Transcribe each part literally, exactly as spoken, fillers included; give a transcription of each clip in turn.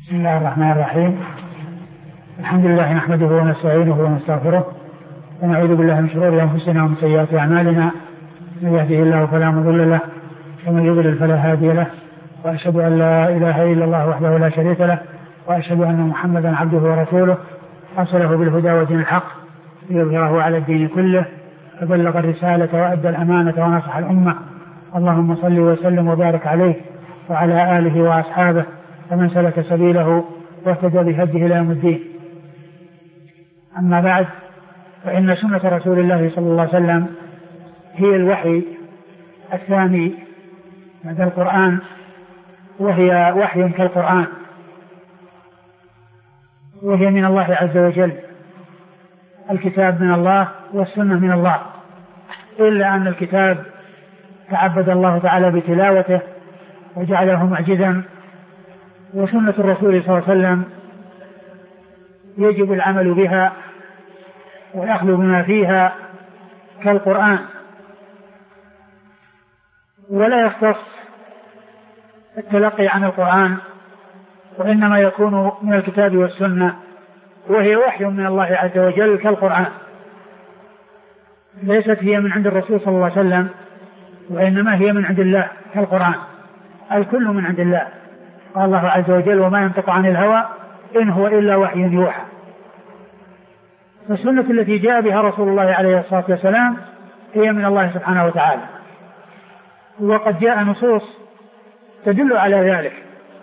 بسم الله الرحمن الرحيم. الحمد لله نحمده ونستعينه ونستغفره ونعوذ بالله من شرور أنفسنا ومن سيئات أعمالنا، من يهده الله فلا مضل له ومن يضلل فلا هادي له، وأشهد أن لا إله إلا الله وحده لا شريك له، وأشهد أن محمدا عبده ورسوله أرسله بالهدى ودين الحق ليظهره على الدين كله، فبلغ الرسالة وأدى الأمانة ونصح الأمة. اللهم صل وسلم وبارك عليه وعلى آله وأصحابه ومن سلك سبيله واهتدى بهديه إلى يوم الدين. أما بعد، فإن سنة رسول الله صلى الله عليه وسلم هي الوحي الثاني بعد القرآن، وهي وحي كالقرآن، وهي من الله عز وجل. الكتاب من الله والسنة من الله، إلا أن الكتاب تعبد الله تعالى بتلاوته وجعله معجزا، وسنة الرسول صلى الله عليه وسلم يجب العمل بها والأخذ بما فيها كالقرآن، ولا يختص التلقي عن القرآن، وإنما يكون من الكتاب والسنة، وهي وحي من الله عز وجل كالقرآن، ليست هي من عند الرسول صلى الله عليه وسلم، وإنما هي من عند الله كالقرآن. الكل من عند الله. قال الله عز وجل: وما ينطق عن الهوى إن هو إلا وحي يوحى. فالسنة التي جاء بها رسول الله عليه الصلاة والسلام هي من الله سبحانه وتعالى، وقد جاء نصوص تدل على ذلك،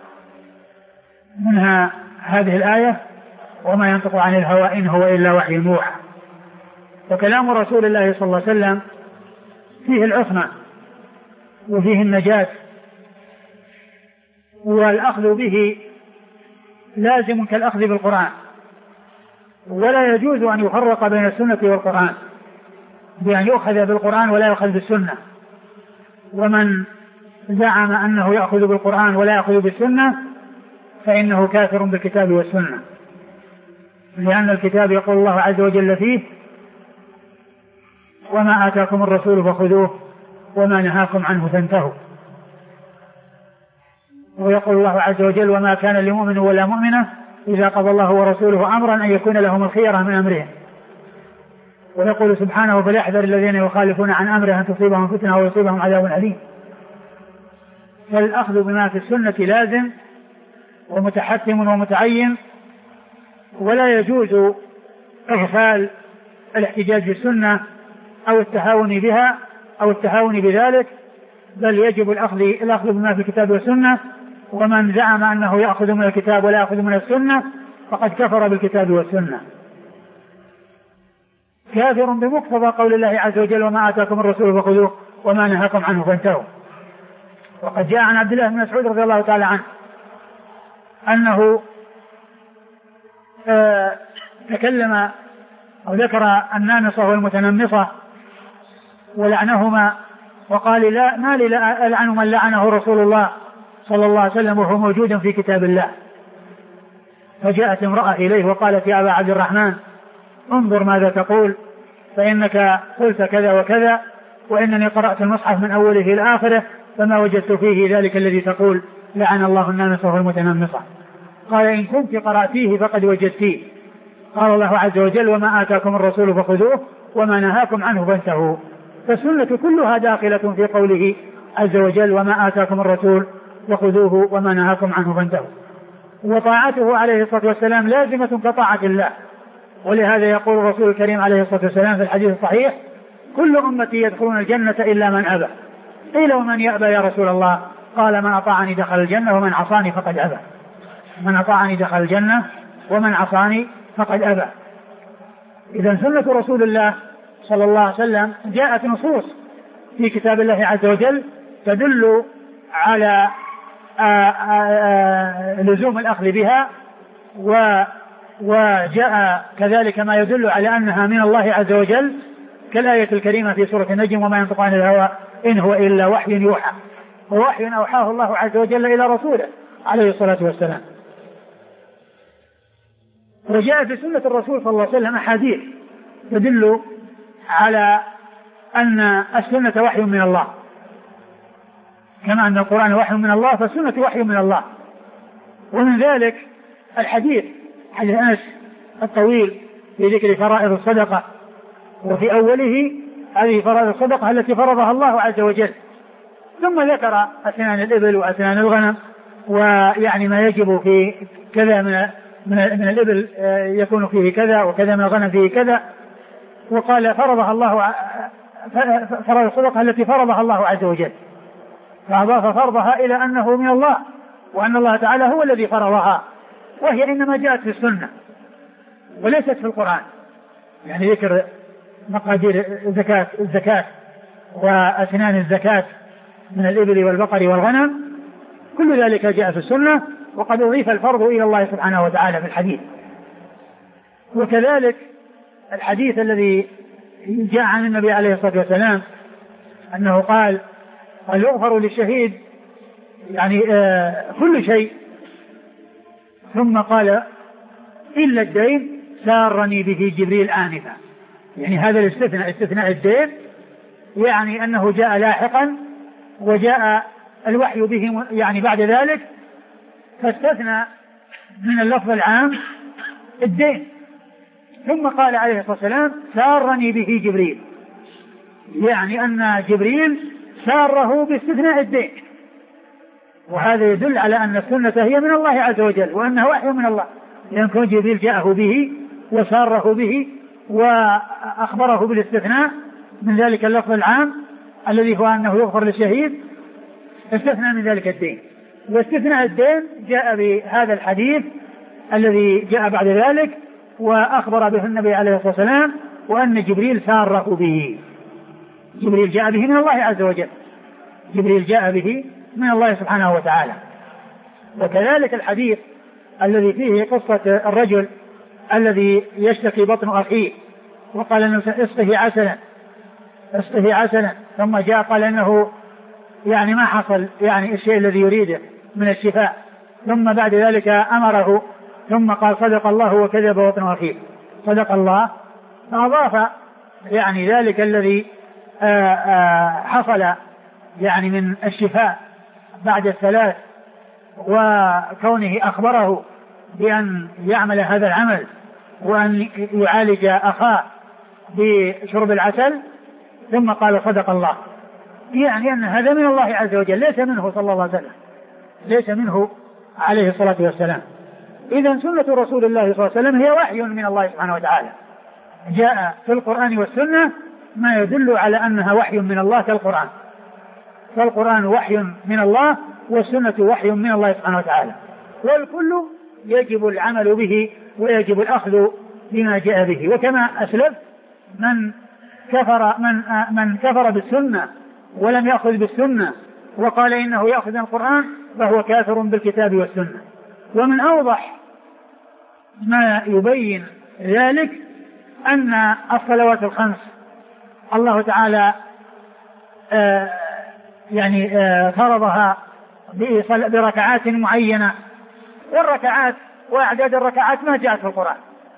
منها هذه الآية: وما ينطق عن الهوى إن هو إلا وحي يوحى. فكلام رسول الله صلى الله عليه وسلم فيه العصمة وفيه النجاة، والأخذ به لازم كالأخذ بالقرآن، ولا يجوز أن يفرق بين السنة والقرآن بأن يؤخذ بالقرآن ولا يؤخذ بالسنة. ومن زعم أنه يأخذ بالقرآن ولا يأخذ بالسنة فإنه كافر بالكتاب والسنة، لأن الكتاب يقول الله عز وجل فيه: وما آتاكم الرسول فخذوه وما نهاكم عنه فانتهوا. ويقول الله عز وجل: وما كان لمؤمن ولا مؤمنة إذا قضى الله ورسوله أمرا أن يكون لهم الخيرة من أمرهم. ويقول سبحانه: فليحذر الذين يخالفون عن أمره أن تصيبهم فتنة أو يصيبهم عذاب أليم. فالأخذ بما في السنة لازم ومتحتم ومتعين، ولا يجوز إغفال الاحتجاج بالسنة أو التهاون بها أو التهاون بذلك، بل يجب الأخذ, الأخذ بما في الكتاب والسنة. ومن زعم أنه يأخذ من الكتاب ولا يأخذ من السنة فقد كفر بالكتاب والسنة، كافر بمقتضى قول الله عز وجل: وما آتاكم الرسول فخذوه وما نهاكم عنه فانتهوا. وقد جاء عن عبد الله بن مسعود رضي الله تعالى عنه أنه آه تكلم أو ذكر النامصة والمتنمصة ولعنهما، وقال: لا ما لي لا ألعن من لعنه رسول الله صلى الله عليه وسلم وهو موجود في كتاب الله. فجاءت امرأة إليه وقالت: يا أبا عبد الرحمن، انظر ماذا تقول، فإنك قلت كذا وكذا، وإنني قرأت المصحف من أوله إلى آخره فما وجدت فيه ذلك الذي تقول: لعن الله النامصة والمتنمصة. قال: إن كنت قرأتيه فقد وجدتيه. قال الله عز وجل: وما آتاكم الرسول فخذوه وما نهاكم عنه فانتهوا. فالسنة كلها داخلة في قوله عز وجل: وما آتاكم الرسول وخذوه وما نهاكم عنه فانتهوا. وطاعته عليه الصلاة والسلام لازمة كطاعة الله، ولهذا يقول الرسول الكريم عليه الصلاة والسلام في الحديث الصحيح: كل أمتي يدخلون الجنة إلا من أبى. قيل: ومن يأبى يا رسول الله؟ قال: من أطاعني دخل الجنة ومن عصاني فقد أبى. من أطاعني دخل الجنة ومن عصاني فقد أبى. إذن سنة رسول الله صلى الله عليه وسلم جاءت نصوص في كتاب الله عز وجل تدل على آآ آآ لزوم الأخذ بها، وجاء كذلك ما يدل على أنها من الله عز وجل، كالآية الكريمة في سورة النجم: وما ينطق عن الهوى إن هو إلا وحي يوحى. ووحي أوحاه الله عز وجل إلى رسوله عليه الصلاة والسلام. وجاء في سنة الرسول صلى الله عليه وسلم أحاديث تدل على أن السنة وحي من الله، كما أن القرآن وحي من الله فالسنة وحي من الله. ومن ذلك الحديث حديث أنس الطويل في ذكر فرائض الصدقة، وفي أوله هذه فرائض الصدقة التي فرضها الله عز وجل، ثم ذكر أسنان الإبل وأسنان الغنم، ويعني ما يجب في كذا من من الإبل يكون فيه كذا، وكذا من الغنم فيه كذا، وقال فرضها الله فرائض الصدقة التي فرضها الله عز وجل، فأضاف فرضها إلى أنه من الله، وأن الله تعالى هو الذي فرضها، وهي إنما جاءت في السنة وليست في القرآن. يعني ذكر مقادير الزكاة الزكاة وأسنان الزكاة من الإبل والبقر والغنم، كل ذلك جاء في السنة، وقد أضيف الفرض إلى الله سبحانه وتعالى في الحديث. وكذلك الحديث الذي جاء عن النبي عليه الصلاة والسلام أنه قال قال يغفر للشهيد يعني آه كل شيء، ثم قال إلا الدين سارني به جبريل آنفا. يعني هذا الاستثناء استثناء الدين، يعني أنه جاء لاحقا وجاء الوحي به يعني بعد ذلك، فاستثنى من اللفظ العام الدين، ثم قال عليه الصلاة والسلام سارني به جبريل، يعني أن جبريل ساره باستثناء الدين، وهذا يدل على أن السنة هي من الله عز وجل، وأنه وحي من الله، لأن كون جبريل جاءه به وساره به وأخبره بالاستثناء من ذلك اللفظ العام الذي هو أنه يغفر للشهيد، استثنى من ذلك الدين. واستثناء الدين جاء بهذا الحديث الذي جاء بعد ذلك، وأخبر به النبي عليه الصلاة والسلام، وأن جبريل ساره به. جبريل جاء به من الله عز وجل، جبريل جاء به من الله سبحانه وتعالى. وكذلك الحديث الذي فيه قصة الرجل الذي يشتكي بطن أخيه، وقال أنه اسقه عسلا اسقه عسلا، ثم جاء قال أنه يعني ما حصل يعني الشيء الذي يريده من الشفاء، ثم بعد ذلك أمره، ثم قال صدق الله وكذب بطن أخيه، صدق الله، فأضاف يعني ذلك الذي آآ آآ حصل يعني من الشفاء بعد الثلاث، وكونه أخبره بأن يعمل هذا العمل وأن يعالج أخاه بشرب العسل، ثم قال صدق الله، يعني أن هذا من الله عز وجل، ليس منه صلى الله عليه وسلم، ليس منه عليه الصلاة والسلام. إذن سنة رسول الله صلى الله عليه وسلم هي وحي من الله سبحانه وتعالى، جاء في القرآن والسنة ما يدل على أنها وحي من الله كالقرآن، فالقرآن وحي من الله والسنة وحي من الله سبحانه وتعالى، والكل يجب العمل به ويجب الأخذ بما جاء به. وكما أسلف من كفر من من كفر بالسنة ولم يأخذ بالسنة وقال إنه يأخذ القرآن فهو كافر بالكتاب والسنة. ومن أوضح ما يبين ذلك أن الصلوات الخمس الله تعالى آه يعني آه فرضها بركعات معينة، والركعات وأعداد الركعات ما جاءت في القرآن.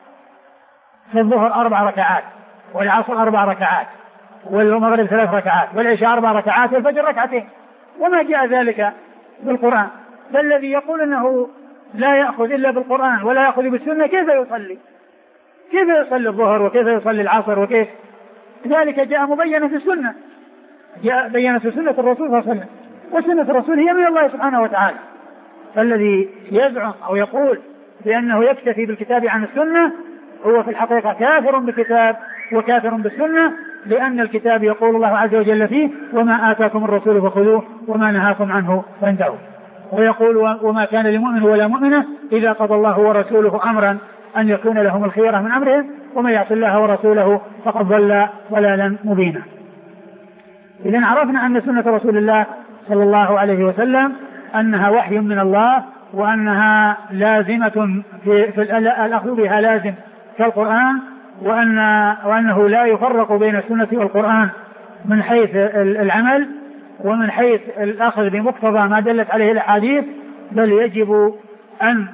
في الظهر أربع ركعات، والعصر أربع ركعات، والمغرب ثلاث ركعات، والعشاء أربع ركعات، والفجر ركعتين، وما جاء ذلك بالقرآن. فالذي يقول أنه لا يأخذ إلا بالقرآن ولا يأخذ بالسنة كيف يصلي؟ كيف يصلي الظهر وكيف يصلي العصر وكيف؟ ذلك جاء مبينا في السنة، جاء بينا في سنة الرسول صلى الله عليه وسلم، وسنة الرسول هي من الله سبحانه وتعالى. فالذي يزعم أو يقول بأنه يكتفي بالكتاب عن السنة هو في الحقيقة كافر بالكتاب وكافر بالسنة، لأن الكتاب يقول الله عز وجل فيه وما آتاكم الرسول فخذوه وما نهاكم عنه فانتهوا، ويقول وما كان لمؤمن ولا مؤمنة إذا قضى الله ورسوله أمرا أن يكون لهم الخيرة من أمرهم ومن يعص الله ورسوله فقد ضل ضلالا مبينا. إذن عرفنا أن سنة رسول الله صلى الله عليه وسلم أنها وحي من الله، وأنها لازمة في, في الأخذ بها لازم كالقرآن، وأن وأنه لا يفرق بين السنة والقرآن من حيث العمل ومن حيث الأخذ بمقتضى ما دلت عليه الأحاديث، بل يجب أن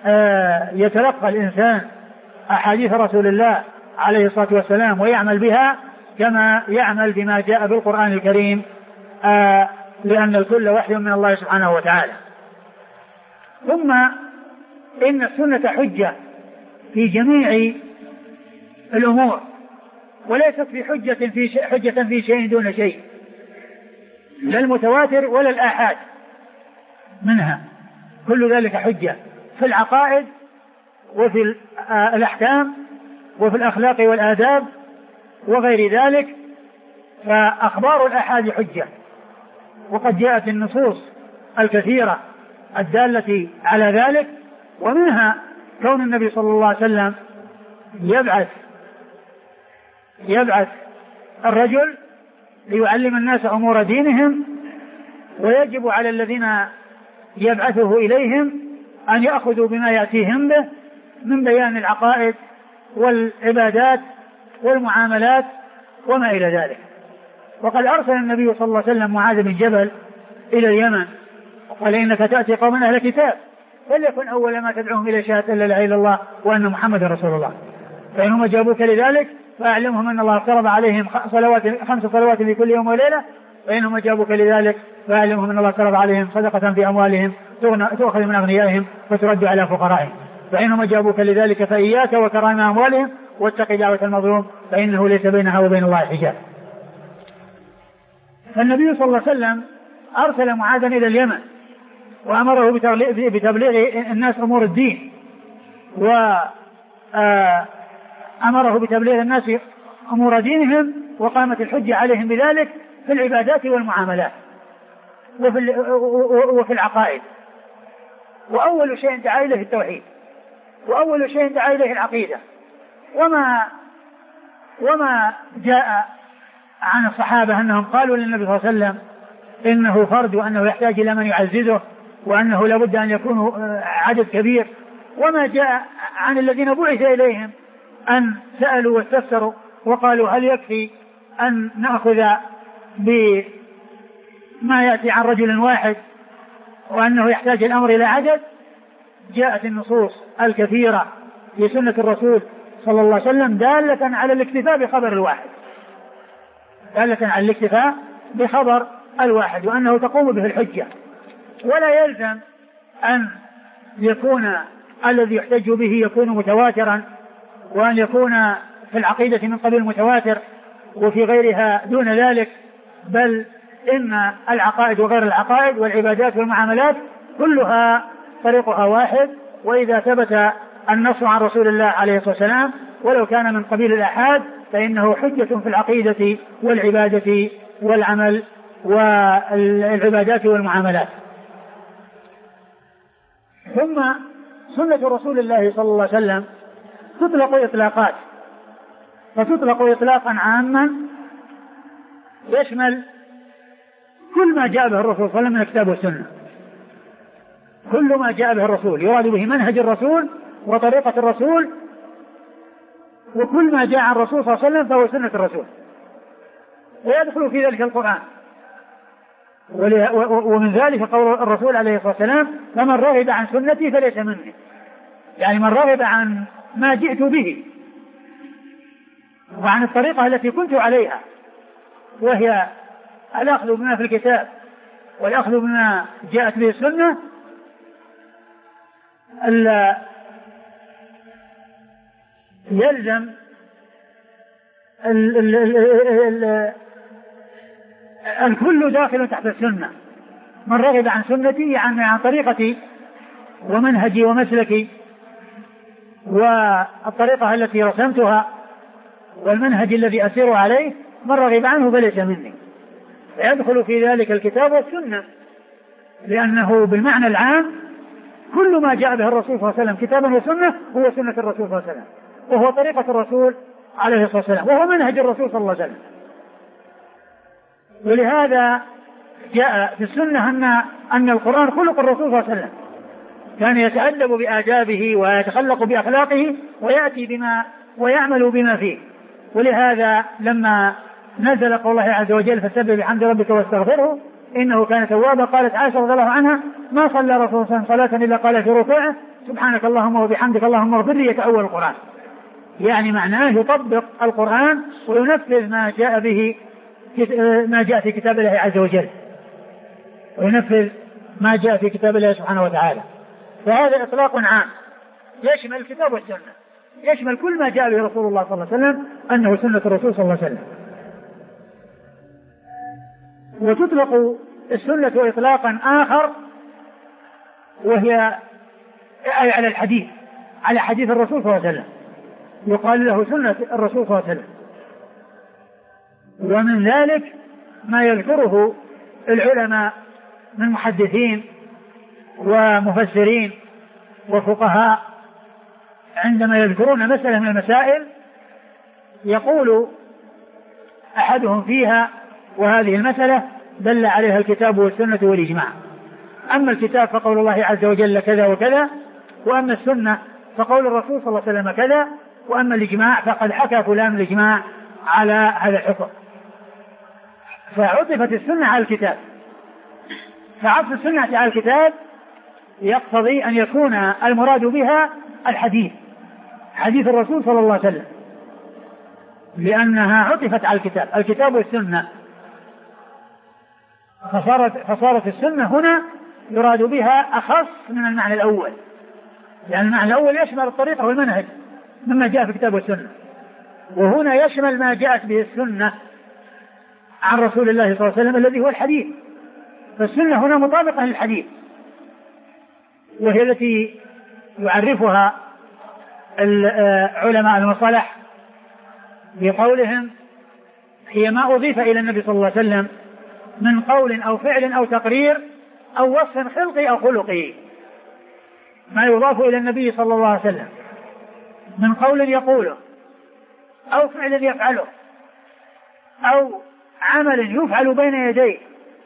يتلقى الإنسان أحاديث رسول الله عليه الصلاة والسلام ويعمل بها كما يعمل بما جاء بالقرآن الكريم، لأن الكل وحي من الله سبحانه وتعالى. ثم إن السنة حجة في جميع الأمور، وليست في حجة في شيء حجة في شيء دون شيء، لا المتواتر ولا الآحاد منها، كل ذلك حجة في العقائد وفي الأحكام وفي الأخلاق والآداب وغير ذلك. فأخبار الآحاد حجة، وقد جاءت النصوص الكثيرة الدالة على ذلك، ومنها كون النبي صلى الله عليه وسلم يبعث يبعث الرجل ليعلم الناس أمور دينهم، ويجب على الذين يبعثه إليهم أن يأخذوا بما يأتيهم به من بيان العقائد والعبادات والمعاملات وما إلى ذلك. وقد أرسل النبي صلى الله عليه وسلم معاذ بن جبل إلى اليمن وقال إنك تأتي قوما أهل كتاب فليكن أول ما تدعوهم إلى شهادة لا إله إلا الله وأن محمد رسول الله، فإنهم جابوك لذلك فأعلمهم أن الله افترض عليهم صلوات خمس صلوات في كل يوم وليلة، فإنهم جابوك لذلك فأعلمهم أن الله افترض عليهم صدقة في أموالهم تؤخذ من أغنيائهم وترد على فقرائهم، فإنهم جابوك لذلك فإياك وكرائم أموالهم واتق دعوة المظلوم فإنه ليس بينها وبين الله حجاب. فالنبي صلى الله عليه وسلم أرسل معاذا إلى اليمن وأمره بتبليغ الناس أمور الدين، وأمره بتبليغ الناس أمور دينهم، وقامت الحجة عليهم بذلك في العبادات والمعاملات وفي العقائد. وأول شيء دعا إليه التوحيد، وأول شيء دعا إليه العقيدة. وما وما جاء عن الصحابة أنهم قالوا للنبي صلى الله عليه وسلم إنه فرد وأنه يحتاج إلى من يعززه وأنه لابد أن يكونوا عدد كبير، وما جاء عن الذين بعث إليهم أن سألوا واستفسروا وقالوا هل يكفي أن نأخذ بما يأتي عن رجل واحد وأنه يحتاج الأمر إلى عدد. جاءت النصوص الكثيرة في سنة الرسول صلى الله عليه وسلم دالة على الاكتفاء بخبر الواحد، دالة على الاكتفاء بخبر الواحد وأنه تقوم به الحجة، ولا يلزم أن يكون الذي يحتج به يكون متواترا، وأن يكون في العقيدة من قبيل المتواتر وفي غيرها دون ذلك، بل إن العقائد وغير العقائد والعبادات والمعاملات كلها طريقها واحد. وإذا ثبت النص عن رسول الله عليه الصلاة والسلام ولو كان من قبيل الآحاد فإنه حجة في العقيدة والعبادة والعمل والعبادات والمعاملات. ثم سنة رسول الله صلى الله عليه وسلم تطلق إطلاقات، فتطلق إطلاقا عاما يشمل كل ما جاء به الرسول صلى الله عليه وسلم من الكتاب والسنة، كل ما جاء به الرسول يراد به منهج الرسول وطريقة الرسول، وكل ما جاء عن الرسول صلى الله عليه وسلم فهو سنة الرسول، ويدخل في ذلك القرآن. ومن ذلك قول الرسول عليه الصلاة والسلام فمن رغب عن سنتي فليس مني، يعني من رغب عن ما جئت به وعن الطريقة التي كنت عليها، وهي الأخذ بما في الكتاب والأخذ بما جاءت به السنة، يلزم ال ال ال ال الكل داخل تحت السنة. من رغب عن سنتي يعني عن طريقتي ومنهجي ومسلكي والطريقة التي رسمتها والمنهج الذي أسير عليه، من رغب عنه فليس مني. يدخل في ذلك الكتاب والسنة، لأنه بالمعنى العام كل ما جاء به الرسول صلى الله عليه وسلم كتابا وسنة هو سنة الرسول صلى الله عليه وسلم، وهو طريقة الرسول عليه الصلاة والسلام، وهو منهج الرسول صلى الله عليه وسلم. ولهذا جاء في السنة أن أن القرآن خلق الرسول صلى الله عليه وسلم، كان يتأدب بآدابه ويتخلق بأخلاقه ويأتي بما ويعمل بما فيه. ولهذا لما نزل قول الله عز وجل فسبح بحمد ربك واستغفره إنه كان توابا، قالت عائشة رضي الله عنها ما صلى رسول الله صلاة إلا قال في ركوعه سبحانك اللهم وبحمدك اللهم اغفر لي، يتأول القرآن، يعني معناه يطبق القرآن وينفذ ما جاء به ما جاء في كتاب الله عز وجل، وينفذ ما جاء في كتاب الله سبحانه وتعالى. فهذا إطلاق عام يشمل الكتاب والسنة، يشمل كل ما جاء به رسول الله صلى الله عليه وسلم أنه سنة الرسول صلى الله عليه وسلم. وتطلق السنة إطلاقا آخر وهي أي على الحديث، على حديث الرسول صلى الله عليه وسلم، يقال له سنة الرسول صلى الله عليه وسلم. ومن ذلك ما يذكره العلماء من محدثين ومفسرين وفقهاء عندما يذكرون مسألة من المسائل يقول أحدهم فيها وهذه المسألة دل عليها الكتاب والسنة والإجماع. أما الكتاب فقول الله عز وجل كذا وكذا، وأما السنة فقول الرسول صلى الله عليه وسلم كذا، وأما الإجماع فقد حكى فلان الإجماع على هذا الحكم. فعطفت السنة على الكتاب، فعطف السنة على الكتاب يقتضي أن يكون المراد بها الحديث، حديث الرسول صلى الله عليه وسلم، لأنها عطفت على الكتاب، الكتاب والسنة، فصارت, فصارت السنة هنا يراد بها أخص من المعنى الأول، لأن المعنى الأول يشمل الطريقة والمنهج مما جاء في الكتاب والسنة، وهنا يشمل ما جاءت به السنة عن رسول الله صلى الله عليه وسلم الذي هو الحديث. فالسنة هنا مطابقة للحديث، وهي التي يعرفها علماء المصطلح بقولهم هي ما أضيف إلى النبي صلى الله عليه وسلم من قول أو فعل أو تقرير أو وصف خلقي أو خلقي، ما يضاف إلى النبي صلى الله عليه وسلم من قول يقوله أو فعل يفعله أو عمل يفعل بين يديه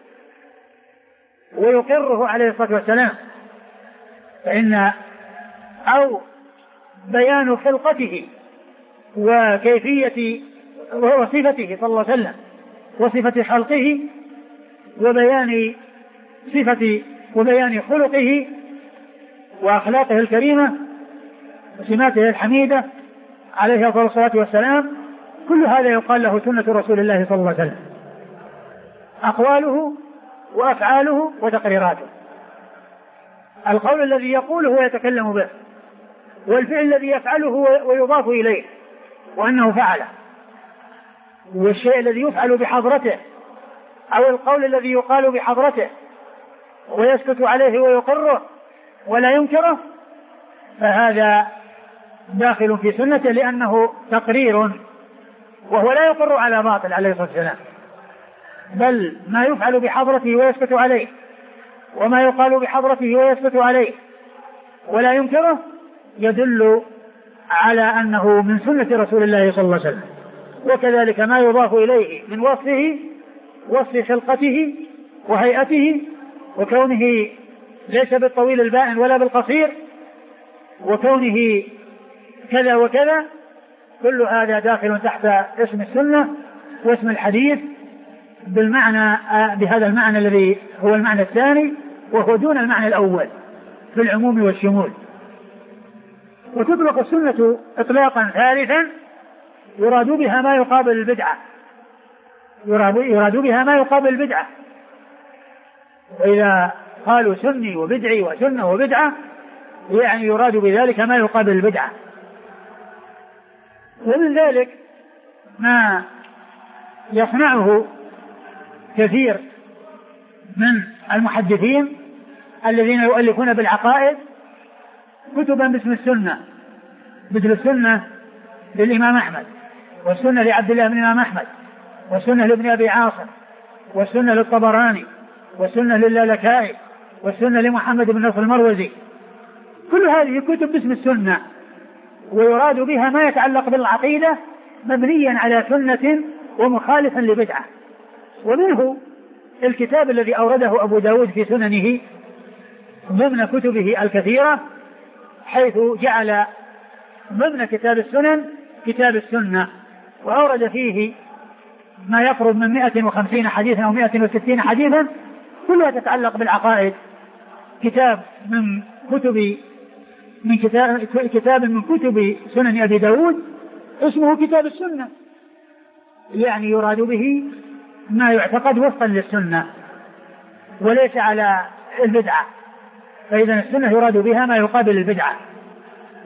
ويقره عليه الصلاة والسلام، فإن أو بيان خلقته وكيفية وصفته صلى الله عليه وسلم وصفة خلقه وبيان صفة وبيان خلقه وأخلاقه الكريمة وسماته الحميدة عليه أفضل الصلاة والسلام، كل هذا يقال له سنة رسول الله صلى الله عليه وسلم، أقواله وأفعاله وتقريراته. القول الذي يقوله ويتكلم به، والفعل الذي يفعله ويضاف إليه وأنه فعله، والشيء الذي يفعل بحضرته أو القول الذي يقال بحضرته ويسكت عليه ويقره ولا ينكره، فهذا داخل في سنته لأنه تقرير، وهو لا يقر على باطل عليه الصلاة والسلام، بل ما يفعل بحضرته ويسكت عليه وما يقال بحضرته ويسكت عليه ولا ينكره يدل على أنه من سنة رسول الله صلى الله عليه وسلم. وكذلك ما يضاف إليه من وصفه، وصف خلقته وهيئته وكونه ليس بالطويل البائن ولا بالقصير وكونه كذا وكذا، كل هذا داخل تحت اسم السنة واسم الحديث بالمعنى بهذا المعنى الذي هو المعنى الثاني، وهو دون المعنى الأول في العموم والشمول. وتطلق السنة إطلاقا ثالثا يراد بها ما يقابل البدعة، يراد بها ما يقابل البدعة، وإذا قالوا سني وبدعي وسنة وبدعة يعني يراد بذلك ما يقابل البدعة. ومن ذلك ما يصنعه كثير من المحدثين الذين يؤلفون بالعقائد كتبا باسم السنة، مثل السنة للإمام أحمد، والسنة لعبد الله بن الإمام أحمد، والسنة لابن أبي عاصم، والسنة للطبراني، والسنة للالكائي، والسنة لمحمد بن نصر المروزي. كل هذه كتب باسم السنة، ويراد بها ما يتعلق بالعقيدة مبنيا على سنة ومخالفا لبدعة. ومنه الكتاب الذي أورده أبو داود في سننه ضمن كتبه الكثيرة، حيث جعل ضمن كتاب السنن كتاب السنة، وأورد فيه ما يقرب من مئة وخمسين حديثا أو مئة وستين حديثا كلها تتعلق بالعقائد. كتاب من كتب من كتاب, كتاب من كتب سنن أبي داود اسمه كتاب السنة، يعني يراد به ما يعتقد وفقا للسنة وليس على البدعة، فإذا السنة يراد بها ما يقابل البدعة.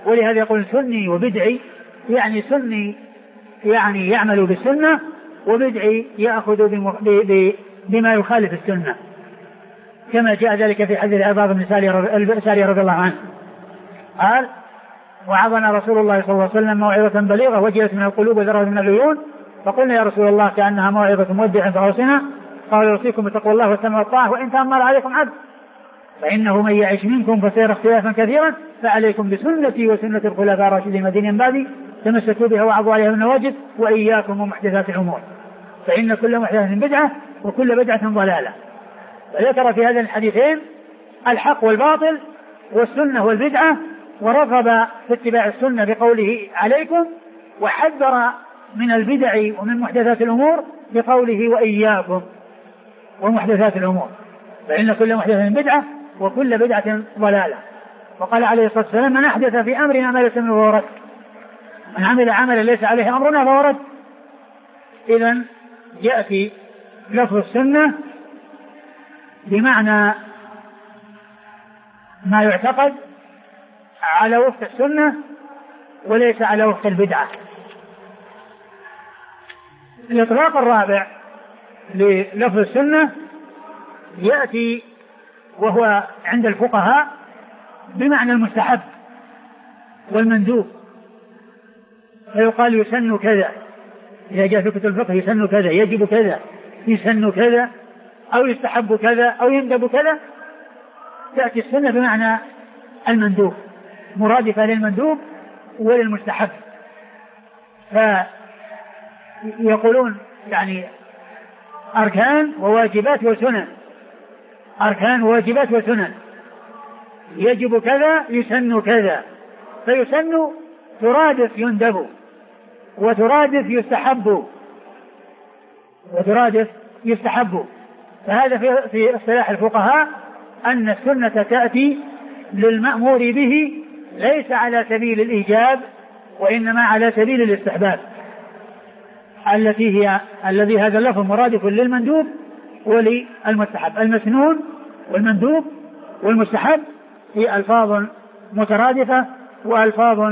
ولهذا يقول سني وبدعي، يعني سني يعني يعمل بالسنة، وبدعي يأخذ بما يخالف السنة، كما جاء ذلك في حديث عباد بن سارية رضي الله عنه قال: وعظنا رسول الله صلى الله عليه وسلم موعظة بليغة وجلت من القلوب وذرت من العيون، فقلنا يا رسول الله كأنها موعظة مودع فأوصنا. قال: يوصيكم بتقوى الله والسمع والطاعة وإن تأمر عليكم عبد، فإنه من يعش منكم فسيرى اختلافا كثيرا، فعليكم بسنتي وسنة الخلفاء الراشدين المهديين من بعدي، تمسكوا بها وعضوا عليها بالنواجذ، وإياكم ومحدثات الأمور، فإن كل محدثة بدعة وكل بدعة ضلالة. فذكر في هذا الحديثين الحق والباطل والسنة والبدعة، ورغب في اتباع السنة بقوله عليكم، وحذر من البدع ومن محدثات الأمور بقوله وإياكم ومحدثات الأمور، فإن كل محدثة بدعة وكل بدعة ضلالة. وقال عليه الصلاة والسلام: من أحدث في أمرنا ما ليس منه فهو رد، من عمل عملا ليس عليه أمرنا فهو رد. إذن يأتي لفظ السنة بمعنى ما يعتقد على وفق السنة وليس على وفق البدعة. الإطلاق الرابع للفظ السنة يأتي وهو عند الفقهاء بمعنى المستحب والمندوب، فيقال يسن كذا، إذا جاء في كتب الفقه يسن كذا، يجب كذا، يسن كذا، أو يستحب كذا، أو يندب كذا. تأتي السنة بمعنى المندوب، مرادفة للمندوب وللمستحب. فيقولون يعني أركان وواجبات وسنن، أركان وواجبات وسنن، يجب كذا يسن كذا، فيسن ترادف يندب، وترادف يستحب، وترادف يستحب. فهذا في في اصطلاح الفقهاء أن السنة تأتي للمأمور به ليس على سبيل الإيجاب، وإنما على سبيل الاستحباب، التي هي الذي هذا اللفظ مرادف للمندوب وللمستحب. المسنون والمندوب والمستحب هي ألفاظ مترادفة وألفاظ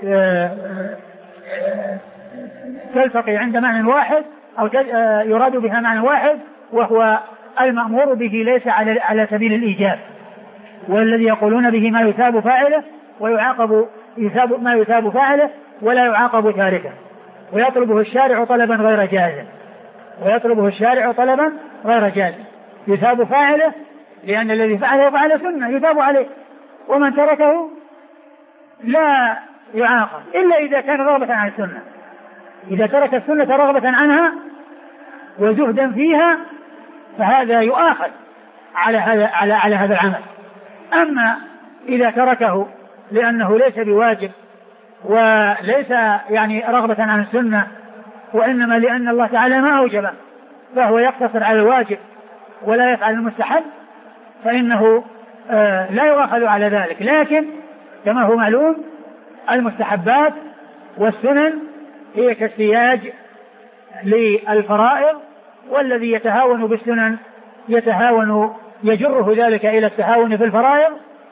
تلتقي عند معنى واحد أو يراد بها معنى واحد، وهو المأمور به ليس على على سبيل الإيجاب، والذي يقولون به ما يثاب فاعله ويعاقب يثاب ما يثاب فاعله ولا يعاقب تاركه، ويطلبه الشارع طلبا غير جازم، ويطلبه الشارع طلبا غير جازم. يثاب فاعله لأن الذي فعله فعل سنة يثاب عليه، ومن تركه لا يعاقب إلا إذا كان رغبة عن السنة. إذا ترك السنة رغبة عنها وزهدا فيها فهذا يؤاخذ على هذا على على هذا العمل. أما إذا تركه لأنه ليس بواجب وليس يعني رغبة عن السنة، وإنما لأن الله تعالى ما أوجبه، فهو يقتصر على الواجب ولا يفعل المستحب، فإنه آه لا يؤاخذ على ذلك. لكن كما هو معلوم المستحبات والسنن هي كالسياج للفرائض، والذي يتهاون بالسنن يتهاون يجره ذلك إلى التهاون في الفرائض.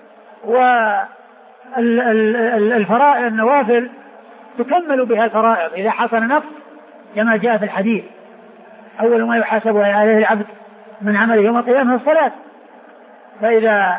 والفرائض النوافل تكمل بها الفرائض إذا حصل نقص، كما جاء في الحديث: أول ما يحاسب عليه العبد من عمله يوم القيامة الصلاة. فإذا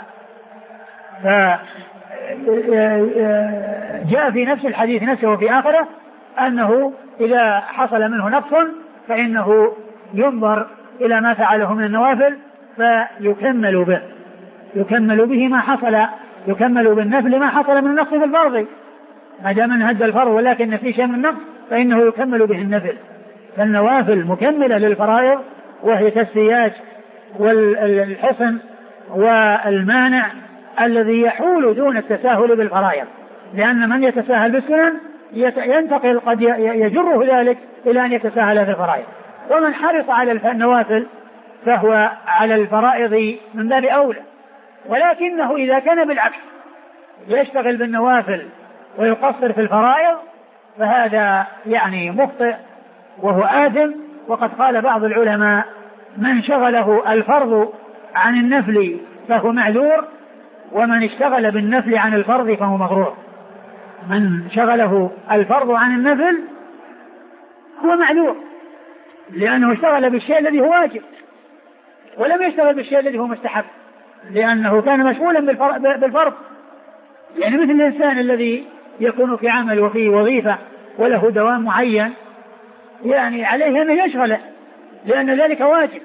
جاء في نفس الحديث نفسه وفي آخره أنه إذا حصل منه نقص فإنه ينظر إلى ما فعله من النوافل فيكمل به، يكمل به ما حصل، يكمل بالنفل ما حصل من النقص في الفرض. ما دام من هد الفرض ولكن في شيء من النقص فإنه يكمل به النفل. فالنوافل مكملة للفرائض، وهي كالسياج والحصن والمانع الذي يحول دون التساهل بالفرائض، لأن من يتساهل بالسنن ينتقل قد يجره ذلك إلى أن يتساهل في الفرائض. ومن حرص على النوافل فهو على الفرائض من باب أولى، ولكنه إذا كان بالعكس يشتغل بالنوافل ويقصر في الفرائض فهذا يعني مخطئ وهو آثم. وقد قال بعض العلماء: من شغله الفرض عن النفل فهو معذور، ومن اشتغل بالنفل عن الفرض فهو مغرور. من شغله الفرض عن النفل هو معذور، لأنه اشتغل بالشيء الذي هو واجب ولم يشتغل بالشيء الذي هو مستحب، لأنه كان مشغولا بالفرض. يعني مثل الإنسان الذي يكون في عمل وفي وظيفة وله دوام معين، يعني عليه أن يشغله لأن ذلك واجب.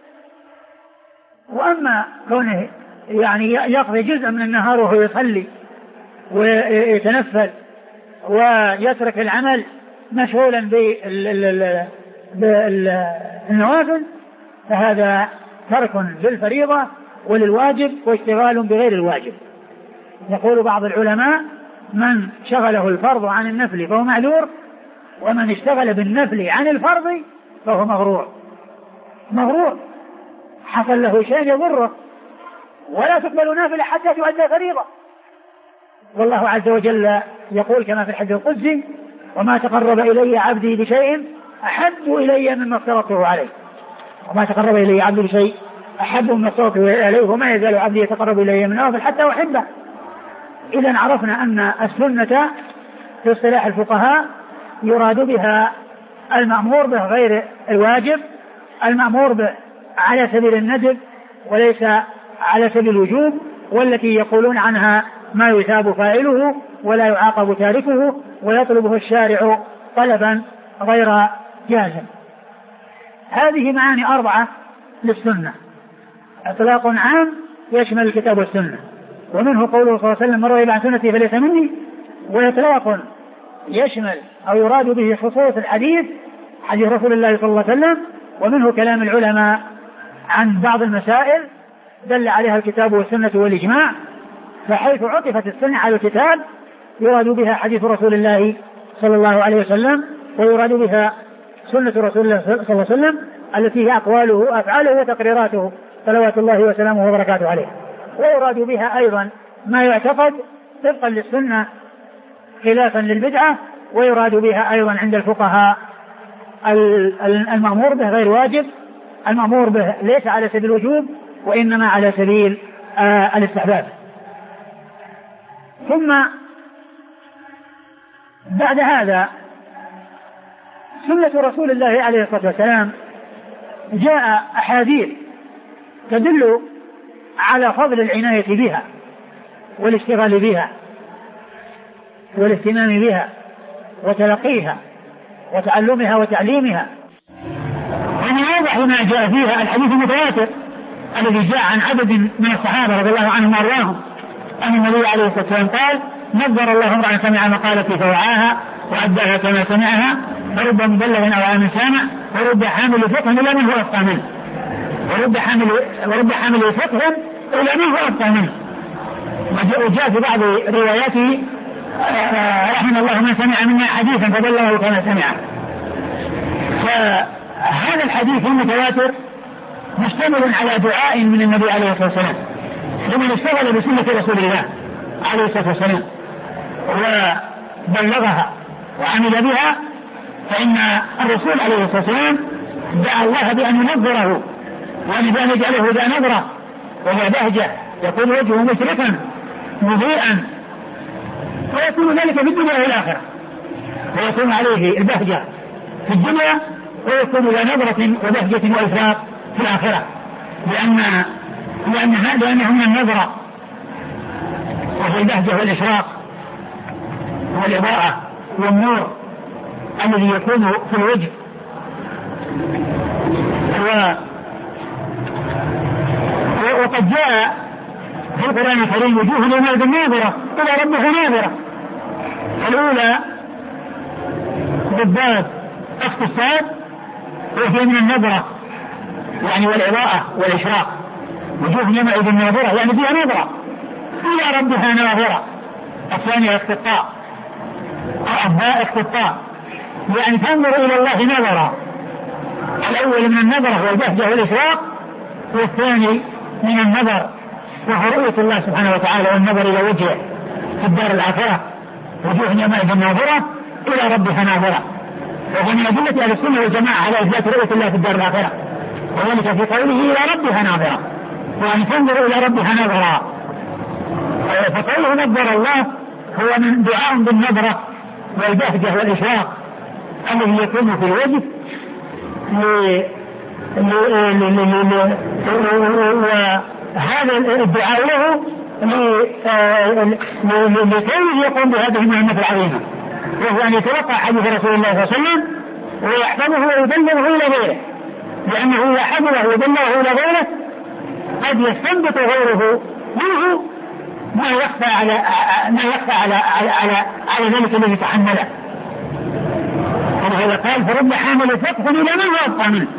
وأما كونه يعني يقضي جزء من النهار وهو يصلي ويتنفل ويترك العمل مشغولا بالنوافل، فهذا ترك للفريضة وللواجب واشتغال بغير الواجب. يقول بعض العلماء: من شغله الفرض عن النفل فهو معذور، ومن اشتغل بالنفل عن الفرض فهو مغرور. مغرور حصل له شيء يضره، ولا تقبل نافلة حتى تؤدى فريضة. والله عز وجل يقول كما في الحديث القدسي: وما تقرب إلي عبدي بشيء أحب إلي مما افترضته عليه. وما تقرب إلي عبدي بشيء أحب مما افترضته عليه وما يزال عبدي يتقرب إلي من نوافل حتى أحبه. إذن عرفنا أن السنة في اصطلاح الفقهاء يراد بها المأمور به غير الواجب، المأمور به على سبيل الندب وليس على سبيل الوجوب، والتي يقولون عنها ما يثاب فاعله ولا يعاقب تاركه ويطلبه الشارع طلبا غير جازم. هذه معاني أربعة للسنة، إطلاق عام يشمل الكتاب والسنة، ومنه قوله صلى الله عليه وسلم: من رغب عن سنتي فليس مني. وإطلاق يشمل أو يراد به خصوص الحديث، حديث رسول الله صلى الله عليه وسلم، ومنه كلام العلماء عن بعض المسائل دل عليها الكتاب والسنة والإجماع، فحيث عطفت السنة على الكتاب يراد بها حديث رسول الله صلى الله عليه وسلم، ويراد بها سنة رسول الله صلى الله عليه وسلم التي هي أقواله وأفعاله وتقريراته صلوات الله وسلامه وبركاته عليه. ويراد بها أيضا ما يعتقد طبقا للسنة خلافا للبدعة، ويراد بها أيضا عند الفقهاء المأمور به غير واجب، المأمور به ليس على سبيل الوجوب وإنما على سبيل آه الاستحباب. ثم بعد هذا سنة رسول الله عليه الصلاة والسلام جاء أحاديث تدل على فضل العناية بها والاشتغال بها والاهتمام بها وتلقيها وتعلمها وتعليمها. ومن واضح ما جاء فيها الحديث المتواتر الذي جاء عن عدد من الصحابة رضي الله عنهم وارضاهم أن النبي عليه الصلاة والسلام قال: نظر الله امرأ سمع مقالتي فوعاها وأداها كما سمعها، فرب مبلغ أو عام سامع، ورب حامل فقه إلى من هو أفقه منه، ورب حامل ورب حامل فقه إلى من هو أفقه منه. وجاء في بعض رواياته: رحم الله من سمع منا حديثا فبلغه كما سمعه. فهذا الحديث المتواتر مشتمل على دعاء من النبي عليه الصلاة والسلام لمن اشتغل بسنة رسول الله عليه الصلاة والسلام وبلغها وعمل بها، فإن الرسول عليه الصلاة والسلام دعا الله بأن ينظره وأن يجعله ذا نظرة وذا بهجة يكون وجهه مشرقا مضيئا، ويكون ذلك في الدنيا والآخرة، ويكون عليه البهجة في الدنيا ويكون ذا نظرة وبهجة وإفراط في الآخرة، لأن لأن هذا لأنه من النظرة وهي البهجة والإشراق والإضاءة والنور الذي يكون في الوجه. و... وقد جاء في القرآن الكريم: وجوه يومئذ ناظرة إلى ربها ناظرة. الأولى بالضاد أخت الصاد وهي من النظرة يعني والإضاءة والإشراق. وجوه يومئذ ناظرة يعني فيها نظرة إلى ربها ناظرة. الثانية اختطاء الضاء اختطاء يعني تنظر إلى الله نظرة. الأول من النظرة والبهجة والإشراق، والثاني من النظر وهو رؤية الله سبحانه وتعالى والنظر إلى وجهه في الدار الآخرة. وجوه يومئذ ناظرة إلى ربها ناظرة. وهو من أدلة أهل السنة والجماعة على إثبات رؤية الله في الدار الآخرة، وذلك في قوله إلى ربها ناظرة، وأن تنظر إلى ربها نظرا. فقوله نظر الله هو من دعاء بالنظرة والبهجة والإشراق الذي يكون في الوجه، وهذا الدعاء له لكي يقوم بهذه المهمة العظيمة، وهو أن يتلقى حديث رسول الله صلى الله عليه وسلم ويحفظه ويبلغه إلى غيره، لأنه إذا حفظه ويبلغه إلى غيره قد يستنبط غيره منه ما يخفى على ما يخفى على على على, على ذلك الذي تحمله. ولهذا قال فرب حامل فقه إلى من هو أفقه منه،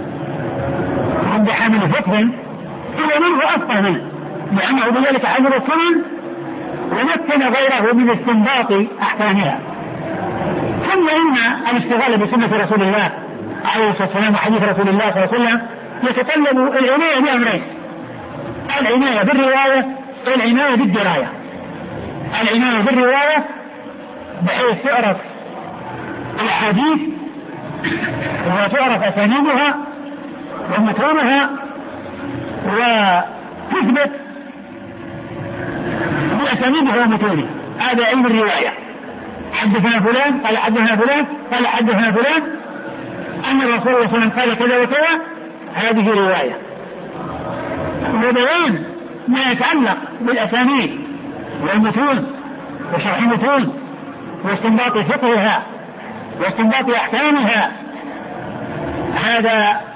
رب حامل فقه إلى من هو أفقه منه، لأنه بذلك حفظ السنن ومكن غيره من استنباط أحكامها. ثم إن الاشتغال بسنة رسول الله عليه الصلاة والسلام وحديث رسول الله صلى الله عليه وسلم يتطلب العناية بأمرين: العناية بالرواية والعناية بالدراية. العناية بالرواية بحيث تعرف الحديث وتعرف أسانيدها ومتونها وتثبت بأسانيدها ومتونها، هذا علم الرواية. حدثنا فلان قال حدثنا فلان قال حدثنا فلان أن الرسول صلى الله عليه وسلم قال كذا وكذا، هذه رواية. وبيان ما يتعلق بالأسانيد والمتون وشرح المتون واستنباط فقهها واستنباط أحكامها، هذا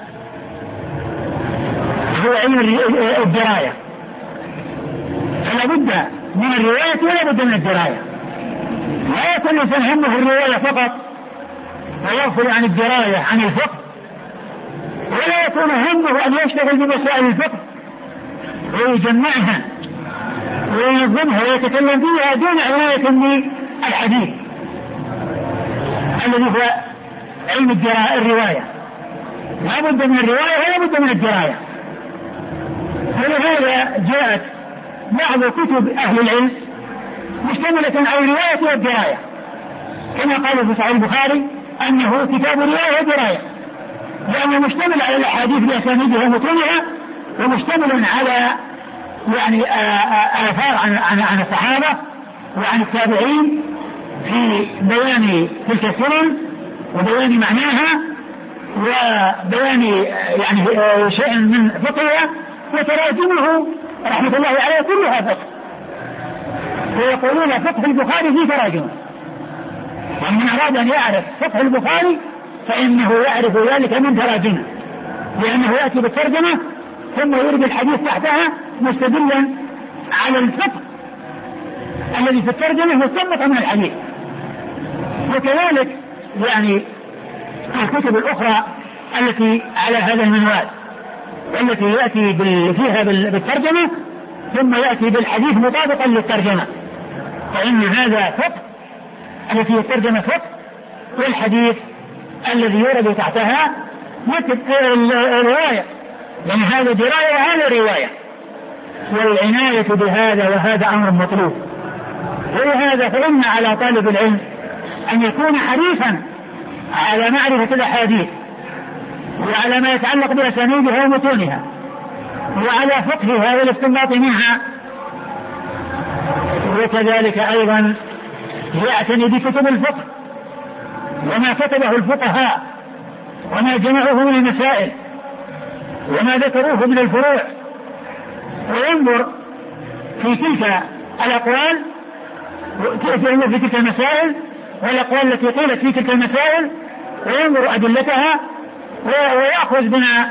هو علم الدراية. فلا بد من الرواية ولا بد من الدراية. لا يكون الإنسان همه الرواية فقط ويغفل عن الدراية عن الفقه، ولا يكون همه أن يشتغل بمسائل الفقه ويجمعها وينظمها ويتكلم فيها دون عناية بالحديث الذي هو علم الرواية. لا بد من الرواية ولا بد من الدراية. ولهذا جاءت بعض كتب أهل العلم مشتملة على الرواية والدراية، كما قالوا في صحيح البخاري أنه كتاب رواية ودراية، لأنه مشتمل على الأحاديث بأسانيدها ومتونها، ومشتمل على يعني آثار عن عن عن الصحابة وعن التابعين في بيان تلك السنن وبيان معناها وبيان يعني شيء من فقهها، وتراجمه رحمة الله عليه كلها فقه، ويقولون فقه البخاري في تراجمه. ومن أراد أن يعرف فقه البخاري فإنه يعرف ذلك من تراجمه، لأنه يأتي بالترجمة ثم يرد الحديث تحتها مستدلا على الفقه الذي في الترجمة مستنبطا من الحديث. وكذلك يعني الكتب الأخرى التي على هذا المنوال والتي يأتي فيها بالترجمة ثم يأتي بالحديث مطابقا للترجمة، فإن هذا فقه التي الترجمة فقه، والحديث الذي يورد تحتها مثل الرواية، لأن هذا دراية وهذا رواية. والعناية بهذا وهذا أمر مطلوب. ولهذا فإن على طالب العلم أن يكون حريصا على معرفة الأحاديث وعلى ما يتعلق بأسانيدها ومتونها وعلى فقهها والاستنباط منها، وكذلك أيضا يعتني بكتب الفقه وما كتبه الفقهاء وما جمعوه من المسائل وما ذكروه من الفروع، وينظر في تلك الأقوال في تلك المسائل والأقوال التي قيلت في تلك المسائل، وينظر أدلتها ويأخذ بما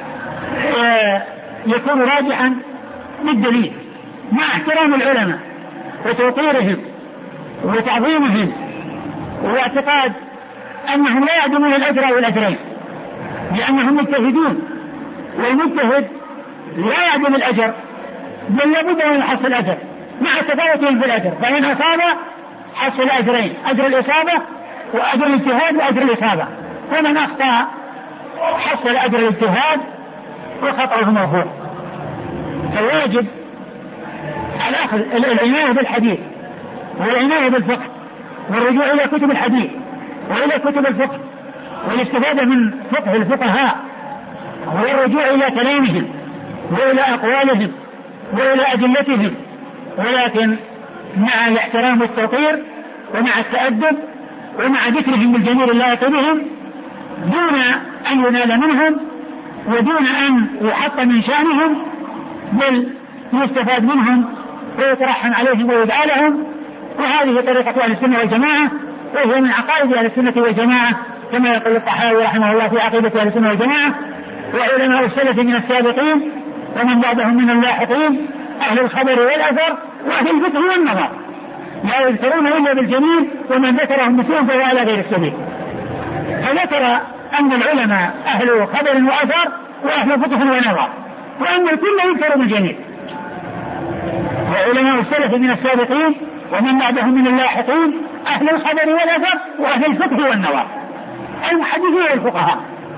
يكون راجحا بالدليل، مع احترام العلماء وتوقيرهم وتعظيمهم واعتقاد أنهم لا يعدمون الأجر والأجرين، لأنهم مجتهدون، والمجتهد لا يعدم الأجر بل لابد أن يحصل الأجر مع تفاوتهم في الأجر، فإن أصاب حصل أجرين: أجر الإصابة وأجر الاجتهاد وأجر الإصابة، ومن أخطأ حصل أجر الاجتهاد وخطأه مرفوع. فالواجب على أخذ العناية بالحديث والعناية بالفقه والرجوع إلى كتب الحديث وإلى كتب الفقه والاستفادة من فقه الفقهاء والرجوع إلى كلامهم وإلى أقوالهم وإلى أدلتهم، ولكن مع الاحترام والتوقير ومع التأدب ومع ذكرهم بالجميل اللائق بهم، دون أن ينال منهم ودون أن يحط من شأنهم، بل يستفاد منهم ويترحم عليهم ويدعى لهم. وهذه طريقة أهل السنة والجماعة، وهي من عقائد أهل السنة والجماعة كما يقول الطحاوي رحمه الله في عقيدة أهل السنة والجماعة. وعلماء السلف من السابقين ومن بعدهم من اللاحقين أهل الخبر والأثر وأهل الفقه والنظر لا يذكرون إلا بالجميل، ومن ذكرهم بسوء فهو على غير السبيل. فذكر أن العلماء أهل خبر وأثر وأهل فقه ونظر، وأن الكل يذكر بالجميل. وعلماء السلف من السابقين ومن بعدهم من اللاحقين أهل الخبر والأثر وأهل الفقه والنظر، المحدثين والفقهاء.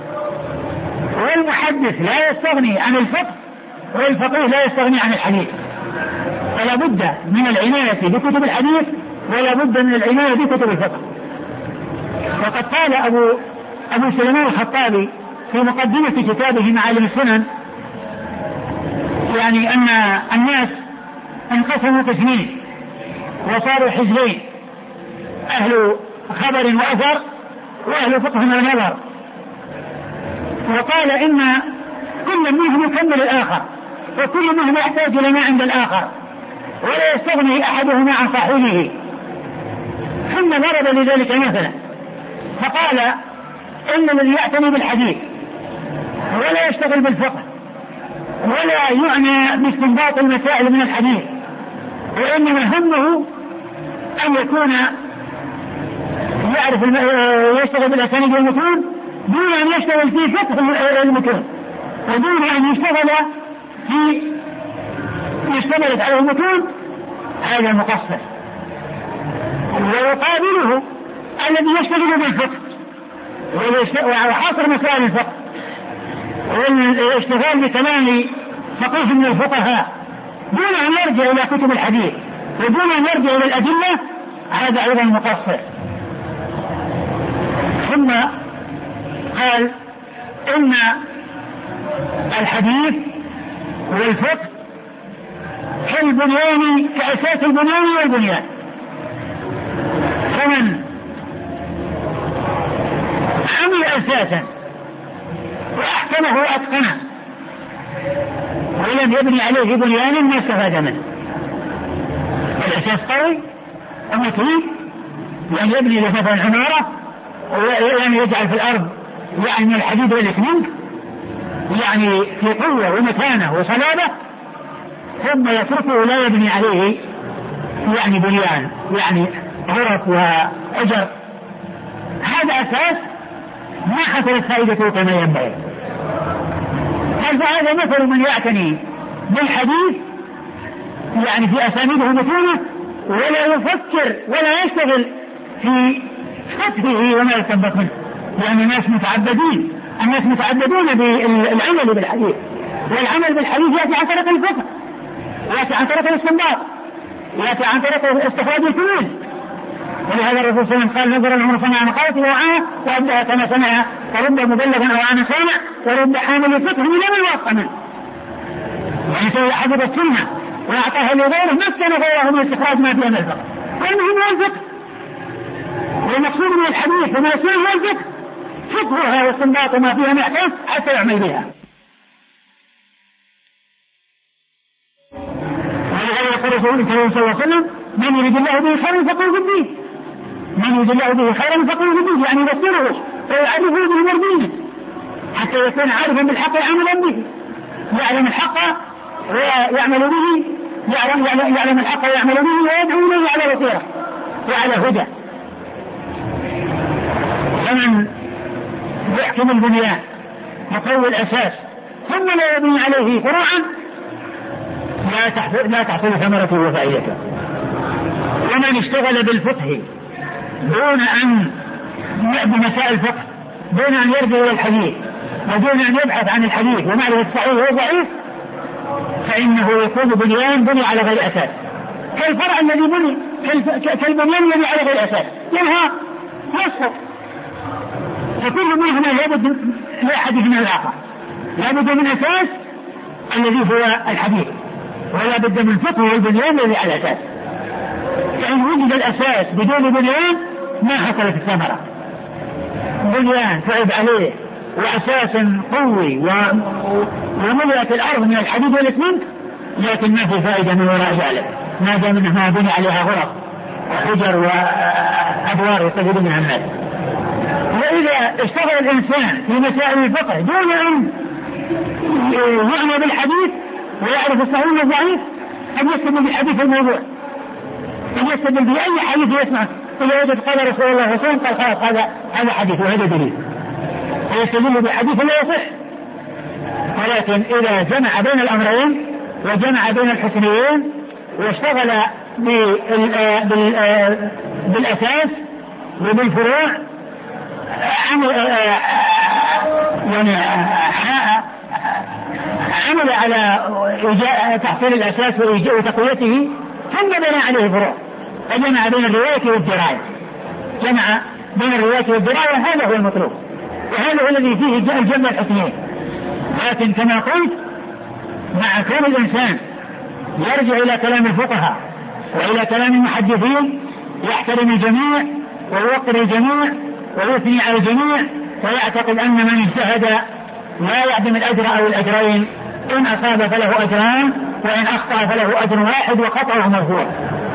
والمحدث لا يستغني عن الفقه، والفقيه لا يستغني عن الحديث، فلا بد من العناية بكتب الحديث ولا بد من العناية بكتب الفقه. وقد قال أبو, أبو سليمان الخطابي في مقدمة كتابه معالم السنن يعني أن الناس انقسموا قسمين وصاروا حزبين، أهل خبر وأثر وأهل فقه ونظر، وقال إن كل منهم يكمل الآخر، وكل منهم يحتاج إلى ما عند الآخر، ولا يستغني أحدهما عن صاحبه. ثم ضرب لذلك مثلا فقال إن الذي يعتني بالحديث ولا يشتغل بالفقه ولا يعنى باستنباط المسائل من الحديث، وإنما همه أن يكون يعرف يشتغل بالأسانيد والمتون دون أن يشتغل في فقه المتون، ودون أن يشتغل في يشتغلت على المتون، هذا مقصر. ويقابله الذي يشتغل بالفقه وحاصر مسائل الفقه والاشتغال بكلام فقيه من الفقهاء دون أن يرجع إلى كتب الحديث ودون أن يرجع إلى الأدلة، هذا أيضا مقصر. ثم قال إن الحديث والفقه كالبنيان كأساس البنيان والبنيان، فمن عمل أساسا وأحكمه وأتقنه ولم يبني عليه بنيانا ما استفاد منه. الأساس قوي ومتين، يعني يبني مثلا عمارة ويعني يجعل في الأرض يعني من الحديد والإسمنت يعني في قوة ومتانة وصلابة، ثم يتركه لا يبني عليه يعني بنيان يعني غرف وأجر، هذا أساس ما حصلت فائدته كما ينبغي. هذا مثل من يعتني بالحديث يعني في أسانيده متونة ولا يفكر ولا يشتغل في فتحه وما يستنبط منه، يعني الناس متعبدين الناس متعبدون بالعمل بالحديث، والعمل بالحديث يأتي عن طريق الفقه، يأتي عن طريق الاستنباط، يأتي عن طريق استخراج الفنون. ولهذا الرسول صلى الله عليه وسلم قال نظر العمر صنع مقالته وعاه وأبدأ كما سمع، فرب مبلغا أو عن سامع ورب حامل فقه من من الواقع منه، يعني سوى حفظ السنة وأعطاها لغيره ما استنى غيره من استخراج ما فيها من الفقه، والمهم هو الفقه، والمقصود من الحديث وما يصير هو الفقه، فقهها واستنباط ما فيها من أحكام حتى يعمل بها. ولهذا يقول رسول الله صلى الله عليه وسلم من يريد الله به خيرا يفقهه في الدين، من يريد الله به خيرا يفقهه في الدين، يعني يبصره ويعرفه بأمور دينه حتى يكون عارفا بالحق وعملا به، يعلم الحق ويعمل به، يعلم, يعلم الحق ويعمل به ويدعو إليه على بصيرة وعلى هدى. فمن يحكم البنيان يقوي الأساس ثم لا يبني عليه فروعا لا تحصل ثمرته وفائدته. ومن اشتغل بالفقه دون أن بمسائل الفقه دون أن يرجع إلى الحديث ودون أن يبحث عن الحديث ومعرفة الصحيح والضعيف فإنه يكون بنيان بني على غير أساس، كالفرع الذي بني كالبنيان الذي على غير أساس ينهار يسقط. فكل منهما لابد لأحدهما الآخر، لابد من أساس الذي هو الحديث، ولا بد من الفقه والبنيان الذي على أساس. فإن وجد الأساس بدون بنيان ما حصلت الثمرة. بنيان تعب عليه وأساس قوي وملئت الأرض من الحديد والإسمنت لكن ما في فائدة من وراء ذلك ما دام أنها بني عليها غرف وحجر وأدوار يستفيد منها الناس. وإذا اشتغل الإنسان في مسائل الفقه دون أن يعنى بالحديث ويعرف الصحيح والضعيف أن يستدل بالحديث الموضوع، أن يستدل بأي حديث يسمع إذا وجد قال رسول الله صلى الله عليه وسلم قال خلاص هذا هذا حديث وهذا دليل، ويستدل بالحديث لا يصح. ولكن إذا جمع بين الأمرين وجمع بين الحسنيين واشتغل بالأساس وبالفروع يعني عمل على تحصيل الأساس وتقويته ثم بنى عليه فروع، فجمع بين الرواية والدراية، جمع بين الرواية والدراية هذا هو المطلوب، وهذا هو الذي فيه الجمع الحسنين. لكن كما قلت مع كون الإنسان يرجع إلى كلام الفقهاء وإلى كلام المحدثين يحترم الجميع ويوقر الجميع ويثني على الجميع ويعتقد أن من اجتهد لا يعدم الأجر أو الأجرين، إن أصاب فله أجران وإن أخطأ فله أجر واحد وخطأه مغفور.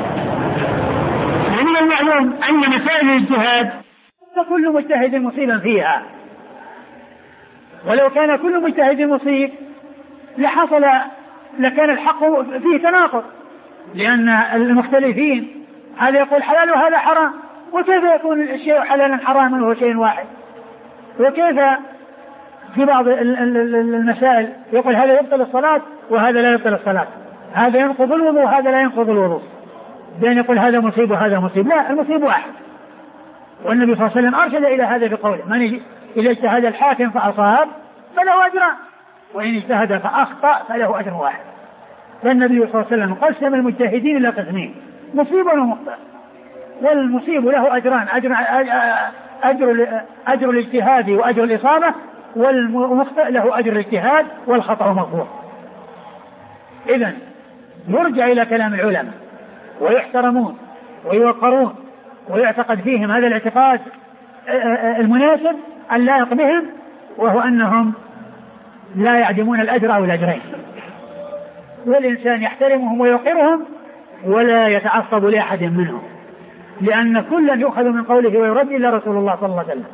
ومن المعلوم أن مسائل الاجتهاد فكل مجتهد مصيبا فيها، ولو كان كل مجتهد مصيب لحصل لكان الحق فيه تناقض، لأن المختلفين هذا يقول حلال وهذا حرام، وكيف يكون الشيء حلالا حراما وهو شيء واحد؟ وكيف في بعض المسائل يقول هذا يبطل الصلاة وهذا لا يبطل الصلاة، هذا ينقض الوضوء وهذا لا ينقض الوضوء، بأن يقول هذا مصيب وهذا مصيب؟ لا، المصيب واحد. والنبي صلى الله عليه وسلم أرشد إلى هذا بقوله من إذا اجتهد الحاكم فأصاب فله أجران وإن اجتهد فأخطأ فله أجر واحد. فالنبي صلى الله عليه وسلم قسم المجتهدين إلى قسمين، مصيب ومخطئ، والمصيب له أجران، أجر, أجر, أجر الاجتهاد وأجر الإصابة، والمخطئ له أجر الاجتهاد والخطأ مغفور. إذن يرجع إلى كلام العلماء ويحترمون ويوقرون ويعتقد فيهم هذا الاعتقاد المناسب اللائق بهم، وهو أنهم لا يعدمون الأجر أو الأجرين، والإنسان يحترمهم ويوقرهم ولا يتعصب لأحد منهم، لأن كلا يؤخذ من قوله ويرد إلا رسول الله صلى الله عليه وسلم.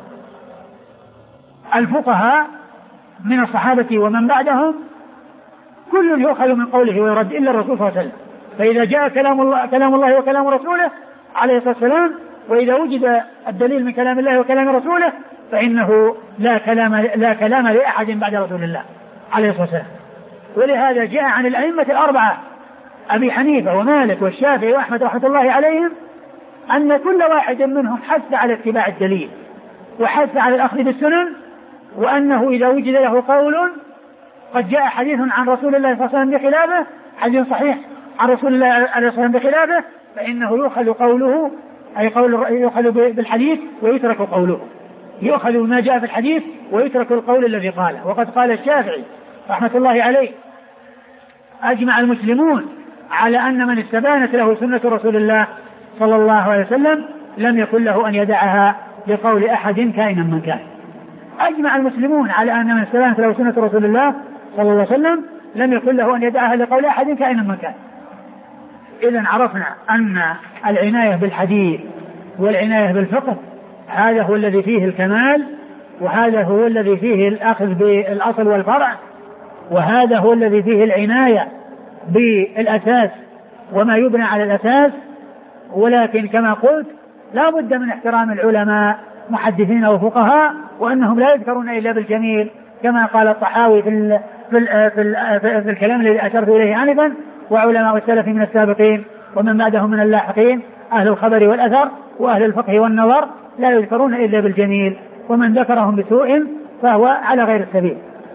الفقهاء من الصحابة ومن بعدهم كل يؤخذ من قوله ويرد إلا الرسول صلى الله عليه وسلم. فإذا جاء كلام الله, كلام الله وكلام رسوله عليه الصلاة والسلام، وإذا وجد الدليل من كلام الله وكلام رسوله، فإنه لا كلام, لا كلام لأحد بعد رسول الله عليه الصلاة والسلام. ولهذا جاء عن الأئمة الأربعة أبي حنيفة ومالك والشافعي وأحمد رحمة الله عليهم أن كل واحد منهم حث على اتباع الدليل وحث على الأخذ بالسنن، وأنه إذا وجد له قول قد جاء حديث عن رسول الله صلى الله عليه وسلم بخلافه، حديث صحيح عن رسول الله عليه الصلاة والسلام بخلافه، فإنه يؤخذ قوله، أي قول يؤخذ بالحديث ويترك قوله، يؤخذ ما جاء في الحديث ويترك القول الذي قاله. وقد قال الشافعي رحمة الله عليه أجمع المسلمون على أن من استبانت له سنة رسول الله صلى الله عليه وسلم لم يكن له أن يدعها لقول أحد كائنا من كان. أجمع المسلمون على أن من استبانت له سنة رسول الله صلى الله عليه وسلم لم يكن له أن يدعها لقول أحد كائنا من كان. إذن عرفنا أن العناية بالحديث والعناية بالفقه هذا هو الذي فيه الكمال، وهذا هو الذي فيه الأخذ بالأصل والفرع، وهذا هو الذي فيه العناية بالأساس وما يبنى على الأساس. ولكن كما قلت لا بد من احترام العلماء محدثين وفقهاء، وأنهم لا يذكرون إلا بالجميل كما قال الطحاوي في, ال في, ال في, ال في الكلام الذي أشرت إليه آنفا. وعلماء السلف من السابقين ومن بعدهم من اللاحقين أهل الخبر والأثر وأهل الفقه والنظر لا يذكرون إلا بالجميل، ومن ذكرهم بسوء فهو على غير السبيل.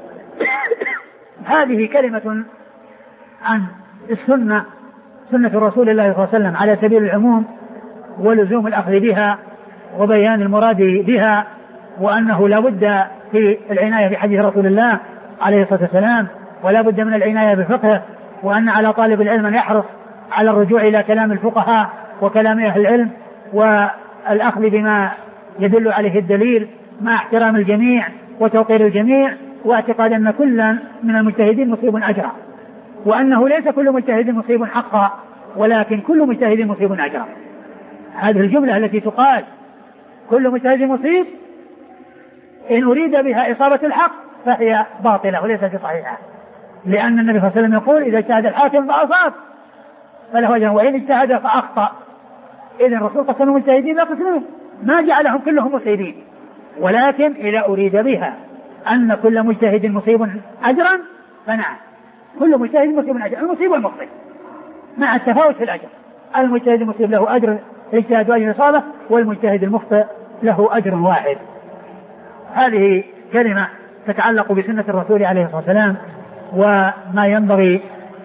هذه كلمة عن السنة، سنة رسول الله صلى الله عليه وسلم على سبيل العموم ولزوم الأخذ بها وبيان المراد بها، وأنه لا بد في العناية بحديث رسول الله عليه الصلاة والسلام، ولا بد من العناية بفقهه، وأن على طالب العلم أن يحرص على الرجوع إلى كلام الفقهاء وكلام أهل العلم والأخذ بما يدل عليه الدليل مع احترام الجميع وتوقير الجميع، واعتقاد أن كلا من المجتهدين مصيب أجرا، وأنه ليس كل مجتهد مصيب حقا ولكن كل مجتهد مصيب أجرا. هذه الجملة التي تقال كل مجتهد مصيب إن أريد بها إصابة الحق فهي باطلة وليست صحيحة، لأن النبي صلى الله عليه وسلم يقول إذا اجتهد الحاكم فأصاب فله أجر وإن اجتهد فأخطأ. إذن الرسول قسم المجتهدين لا قسمهم، ما جعلهم كلهم مصيبين، ولكن إذا أريد بها أن كل مجتهد مصيب أجرا فنعم، كل مجتهد مصيب أجرا، المصيب والمخطئ مع التفاوت في الأجر. المجتهد المصيب له أجر الاجتهاد وأجر الإصابة، والمجتهد المخطئ له أجر واحد. هذه كلمة تتعلق بسنة الرسول عليه الصلاة والسلام وما ينبغي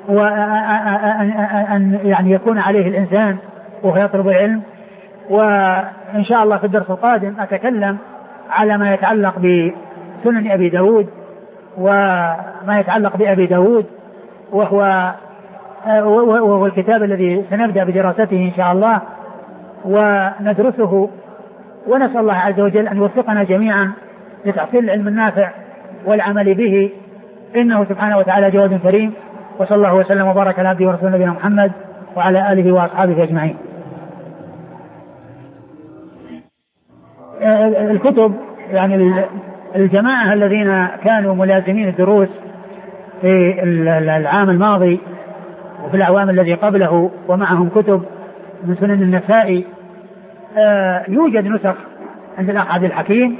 أن يعني يكون عليه الإنسان وهو يطلب العلم. وإن شاء الله في الدرس القادم أتكلم على ما يتعلق بسنن أبي داود وما يتعلق بأبي داود، وهو وهو الكتاب الذي سنبدأ بدراسته إن شاء الله وندرسه، ونسأل الله عز وجل أن يوفقنا جميعا لتحصيل العلم النافع والعمل به، إنه سبحانه وتعالى جواد كريم. وصلى الله وسلم وبارك على عبده ورسوله نبينا محمد وعلى آله وأصحابه أجمعين. الكتب يعني الجماعة الذين كانوا ملازمين الدروس في العام الماضي وفي الأعوام الذي قبله ومعهم كتب من سنن النسائي، يوجد نسخ عند الأخ عبد الحكيم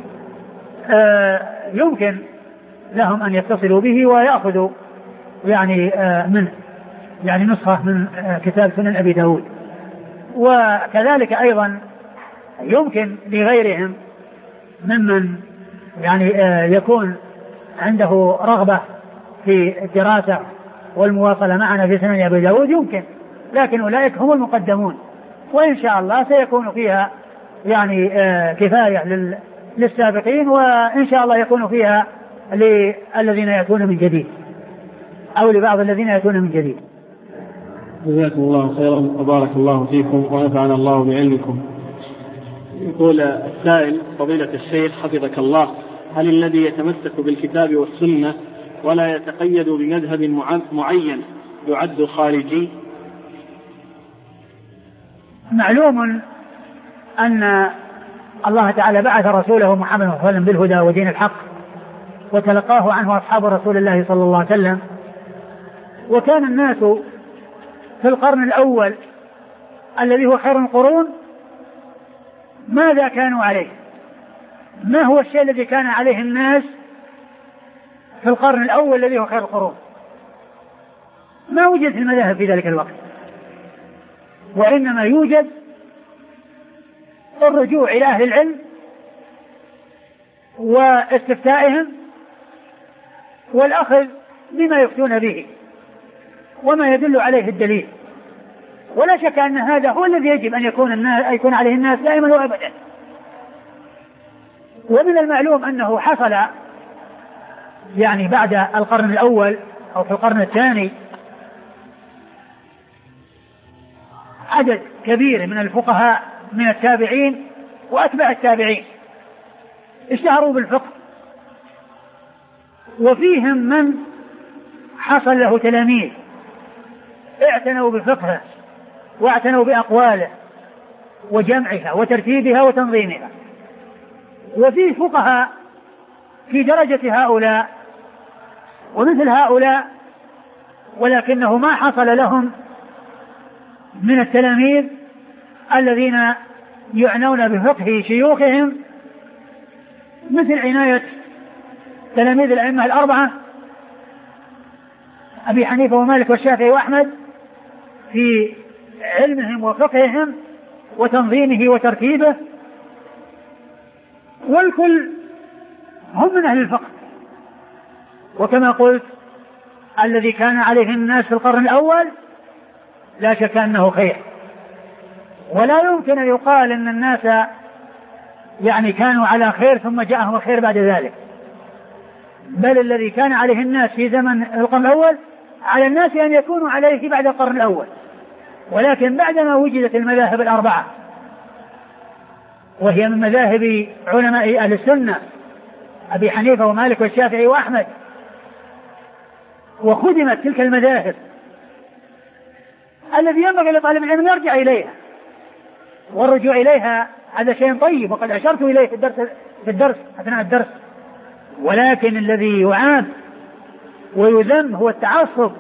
يمكن لهم أن يتصلوا به ويأخذوا يعني منه يعني نسخة من كتاب سنن أبي داود. وكذلك أيضا يمكن لغيرهم ممن يعني يكون عنده رغبة في الدراسة والمواصلة معنا في سنن أبي داود يمكن، لكن أولئك هم المقدمون، وإن شاء الله سيكون فيها يعني كفاية للسابقين، وإن شاء الله يكون فيها للذين يأتون من جديد أو لبعض الذين يأتون من جديد. جزاكم الله خيرا وبارك الله فيكم ونفعنا الله بعلمكم. يقول السائل: فضيلة الشيخ حفظك الله، هل الذي يتمسك بالكتاب والسنة ولا يتقيد بمذهب معين يعد خارجي؟ معلوم أن الله تعالى بعث رسوله محمد صلى الله عليه وسلم بالهدى ودين الحق، وتلقاه عنه أصحاب رسول الله صلى الله عليه وسلم، وكان الناس في القرن الأول الذي هو خير القرون ماذا كانوا عليه؟ ما هو الشيء الذي كان عليه الناس في القرن الأول الذي هو خير القرون؟ ما وجد في المذاهب في ذلك الوقت، وإنما يوجد الرجوع إلى أهل العلم واستفتائهم والأخذ بما يفتون به وما يدل عليه الدليل. ولا شك أن هذا هو الذي يجب أن يكون الناس يكون عليه الناس دائما وأبدا. ومن المعلوم أنه حصل يعني بعد القرن الأول أو في القرن الثاني عدد كبير من الفقهاء من التابعين وأتباع التابعين اشتهروا بالفقه، وفيهم من حصل له تلاميذ اعتنوا بفقهه واعتنوا بأقواله وجمعها وترتيبها وتنظيمها. وفي فقهاء في درجة هؤلاء ومثل هؤلاء ولكنه ما حصل لهم من التلاميذ الذين يعنون بفقه شيوخهم مثل عناية تلاميذ الأئمة الأربعة أبي حنيفة ومالك والشافعي وأحمد في علمهم وفقههم وتنظيمه وترتيبه، والكل هم من أهل الفقه. وكما قلت الذي كان عليه الناس في القرن الأول لا شك أنه خير، ولا يمكن أن يقال أن الناس يعني كانوا على خير ثم جاءهم الخير بعد ذلك، بل الذي كان عليه الناس في زمن القرن الأول على الناس أن يكونوا عليه بعد القرن الأول، ولكن بعدما وجدت المذاهب الأربعة وهي من مذاهب علماء أهل السنة أبي حنيفة ومالك والشافعي وأحمد، وخدمت تلك المذاهب، الذي ينبغي لطالب العلم يرجع إليها، والرجوع إليها هذا شيء طيب، وقد أشرت إليه في الدرس, في الدرس أثناء الدرس. ولكن الذي يعاب ويذم هو التعصب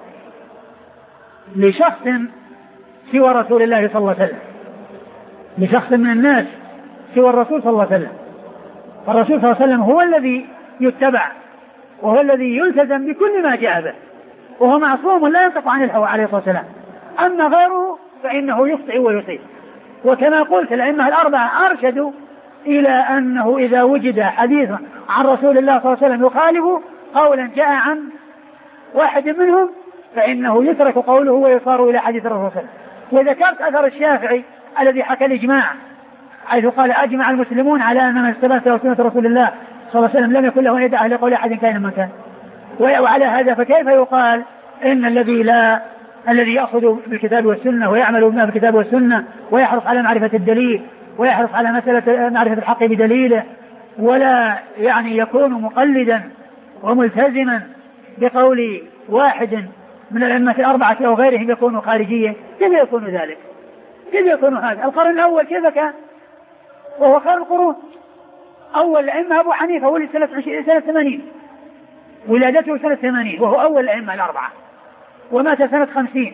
لشخص سوى رسول الله صلى الله عليه وسلم، لشخص من الناس سوى الرسول صلى الله عليه وسلم. فالرسول صلى الله عليه وسلم هو الذي يتبع، وهو الذي يلتزم بكل ما جاء به، وهو معصوم لا ينطق عن الهوى عليه الصلاة والسلام. أما غيره فإنه يخطئ ويصيب. وكما قلت الأئمة الأربعة أرشدوا إلى أنه إذا وجد حديث عن رسول الله صلى الله عليه وسلم يخالف قولا جاء عن واحد منهم فإنه يترك قوله ويصار إلى حديث الرسول صلى الله عليه وسلم. وذكرت أثر الشافعي الذي حكى الإجماع، حيث قال أجمع المسلمون على أن من استبان سنة رسول الله صلى الله عليه وسلم لم يكن له أن يدع لقول أحد كائنا من كان. وعلى هذا فكيف يقال إن الذي لا الذي يأخذ بالكتاب والسنة ويعمل بما بالكتاب والسنة ويحرص على معرفة الدليل ويحرص على مسألة معرفة الحق بدليله، ولا يعني يكون مقلدا وملتزما بقول واحد من الأئمة الأربعة أو غيرهم يكون خارجيا؟ كيف يكون ذلك؟ كيف يكون هذا؟ القرن الأول كيف كان؟ وهو خير القرون. أول الأئمة أبو حنيفة ولد سنة ثمانين، ولادته سنة ثمانين، وهو أول الأئمة الأربعة، ومات سنة خمسين.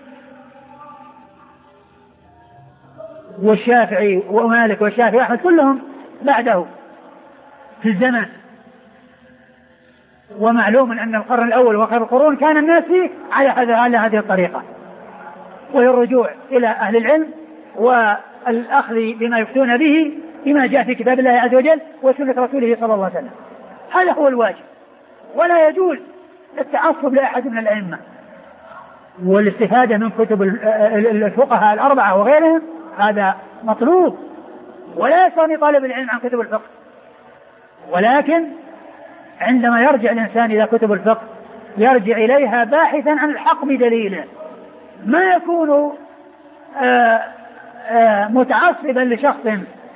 والشافعي ومالك والشافعي وأحمد كلهم بعده في الزمن. ومعلوم أن القرن الأول وخير القرون كان الناس فيه على هذا على هذه الطريقة، وهي الرجوع إلى أهل العلم والأخذ بما يفتون به بما جاء في كتاب الله عز وجل وسنة رسوله صلى الله عليه وسلم. هذا هو الواجب، ولا يجوز التعصب لأحد من الأئمة. والاستفادة من كتب الفقهاء الأربعة وغيرهم هذا مطلوب، ولا يستغني طالب العلم عن كتب الفقه. ولكن عندما يرجع الإنسان إلى كتب الفقه يرجع إليها باحثا عن الحق بدليله، ما يكون آآ آآ متعصبا لشخص،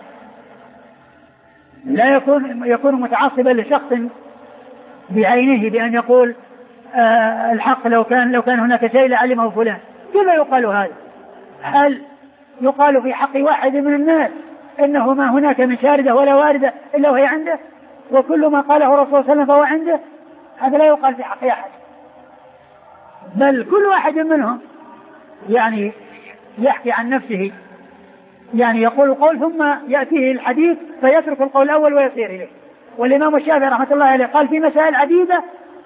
لا يكون يكون متعصبا لشخص بعينه بأن يقول الحق لو كان لو كان هناك شيء لعلمه فلان. كيف يقال هذا؟ هل يقال في حق واحد من الناس إنه ما هناك من شاردة ولا واردة إلا وهي عنده، وكل ما قاله الرسول صلى الله عليه وسلم فهو عنده؟ هذا لا يقال في حق أحد، بل كل واحد منهم يعني يحكي عن نفسه، يعني يقول القول ثم يأتيه الحديث فيترك القول الأول ويصير إليه. والإمام الشافعي رحمة الله عليه قال في مسائل عديدة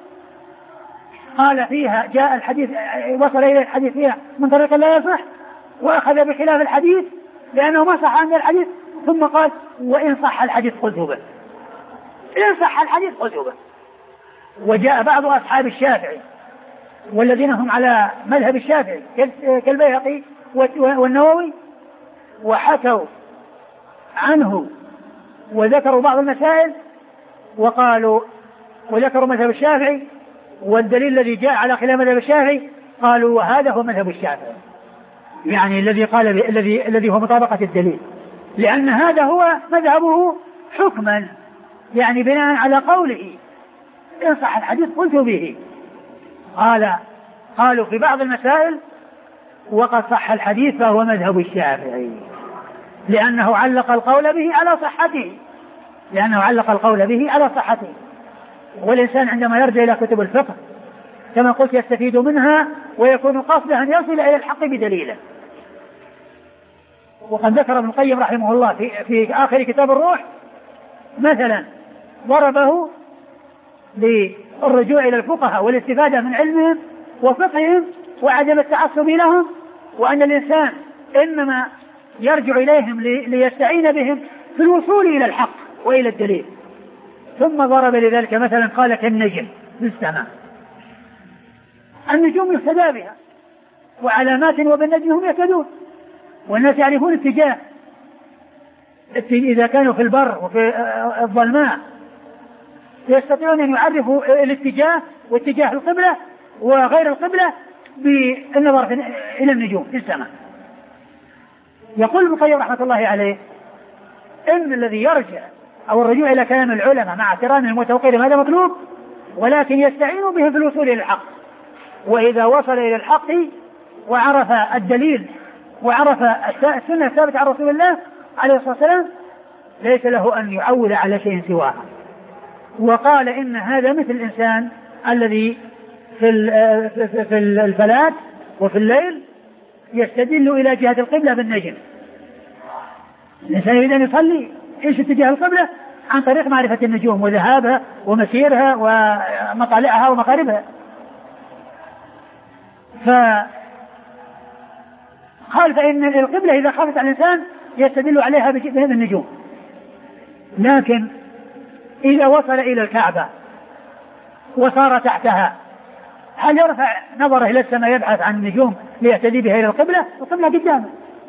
قال فيها جاء الحديث وصل إليه الحديث فيها من طريق لا يصح، وأخذ بخلاف الحديث لأنه ما صح عند الحديث، ثم قال وإن صح الحديث خذه به، إن صح الحديث خذه به. وجاء بعض أصحاب الشافعي والذين هم على مذهب الشافعي كالبيهقي والنووي وحكوا عنه وذكروا بعض المسائل وقالوا وذكروا مذهب الشافعي والدليل الذي جاء على خلاف مذهب الشافعي، قالوا وهذا هو مذهب الشافعي، يعني الذي قال الذي الذي هو مطابقة الدليل، لأن هذا هو مذهبه حكما، يعني بناء على قوله إن صح الحديث قلت به. قال قالوا في بعض المسائل وقد صح الحديث فهو مذهب الشافعي، لأنه علق القول به على صحته لأنه علق القول به على صحته. والإنسان عندما يرجع إلى كتب الفقه كما قلت يستفيد منها ويكون قصده أن يصل إلى الحق بدليله. وقد ذكر ابن القيم رحمه الله في, في آخر كتاب الروح مثلا ضربه للرجوع إلى الفقهاء والاستفادة من علمهم وفقههم وعدم التعصب لهم، وأن الإنسان إنما يرجع إليهم ليستعين بهم في الوصول إلى الحق وإلى الدليل. ثم ضرب لذلك مثلا قال كالنجم في السماء، النجوم يهتدى بها وعلامات وبالنجم هم يهتدون، والناس يعرفون اتجاه إذا كانوا في البر وفي الظلماء يستطيعون أن يعرفوا الاتجاه واتجاه القبلة وغير القبلة بالنظر إلى النجوم في السماء. يقول ابن القيم رحمة الله عليه إن الذي يرجع أو الرجوع إلى كلام العلماء مع احترام المتوقير هذا مطلوب، ولكن يستعين به في الوصول إلى الحق. وإذا وصل إلى الحق وعرف الدليل وعرف السنة الثابتة عن رسول الله عليه الصلاة والسلام ليس له أن يعول على شيء سواها. وقال إن هذا مثل الإنسان الذي في الفلات وفي الليل يستدل إلى جهة القبلة بالنجم. الإنسان يريد أن يصلي إيش اتجاه القبلة؟ عن طريق معرفة النجوم وذهابها ومسيرها ومطالعها ومقاربها. فقال فإن القبلة إذا خافت على الإنسان يستدل عليها بهذه النجوم، لكن إذا وصل إلى الكعبة وصار تحتها هل يرفع نظره إلى السماء يبحث عن النجوم ليهتدي بها إلى القبلة؟ القبلة قدامه.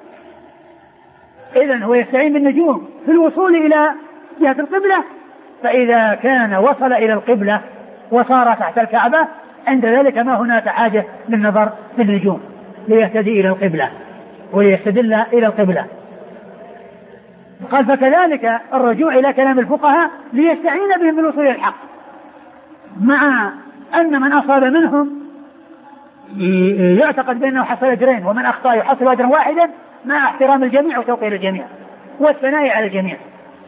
إذن هو يستعين بالنجوم في الوصول إلى جهة القبلة. فإذا كان وصل إلى القبلة وصار تحت الكعبة عند ذلك ما هناك حاجة للنظر في النجوم ليهتدي إلى القبلة وليستدل إلى القبلة. قال فكذلك الرجوع إلى كلام الفقهاء ليستعين بهم بالوصول إلى الحق، مع أن من أصاب منهم يعتقد بأنه حصل أجرين ومن أخطأ يحصل أجرا واحدا مع احترام الجميع وتوقير الجميع والثناء على الجميع،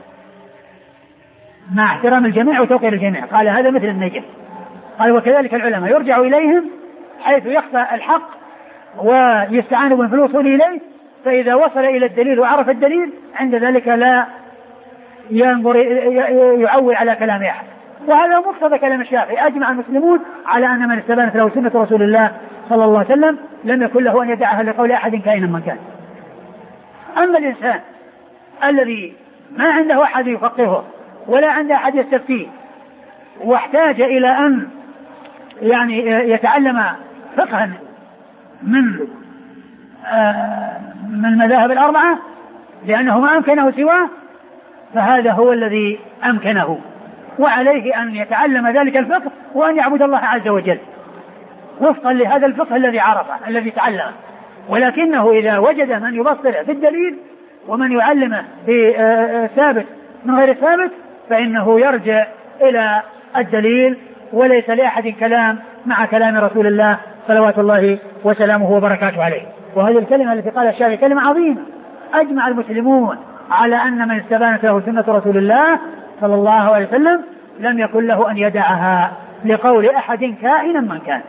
مع احترام الجميع وتوقير الجميع. قال هذا مثل النجم. قال وكذلك العلماء يرجع إليهم حيث يخفى الحق ويستعان بهم في الوصول إليه، فإذا وصل إلى الدليل وعرف الدليل عند ذلك لا ينظر يعول على كلام أحد. وهذا مقتضى كلام الشافعي. أجمع المسلمون على أن من استبانت له سنة رسول الله صلى الله عليه وسلم لم يكن له أن يدعها لقول أحد كائنا من كان. أما الإنسان الذي ما عنده أحد يفقهه ولا عنده أحد يستفتيه واحتاج إلى أن يعني يتعلم فقها من آه من المذاهب الأربعة لأنه ما أمكنه سواه، فهذا هو الذي أمكنه، وعليه أن يتعلم ذلك الفقه وأن يعبد الله عز وجل وفقا لهذا الفقه الذي عرفه الذي تعلمه. ولكنه إذا وجد من يبصر بالدليل ومن يعلمه بثابت من غير ثابت فإنه يرجع إلى الدليل، وليس لأحد كلام مع كلام رسول الله صلوات الله وسلامه وبركاته عليه. وهذه الكلمة التي قال الشافعي كلمة عظيمة. أجمع المسلمون على أن من استبانت له سنة رسول الله صلى الله عليه وسلم لم يكن له أن يدعها لقول أحد كائنا من كان.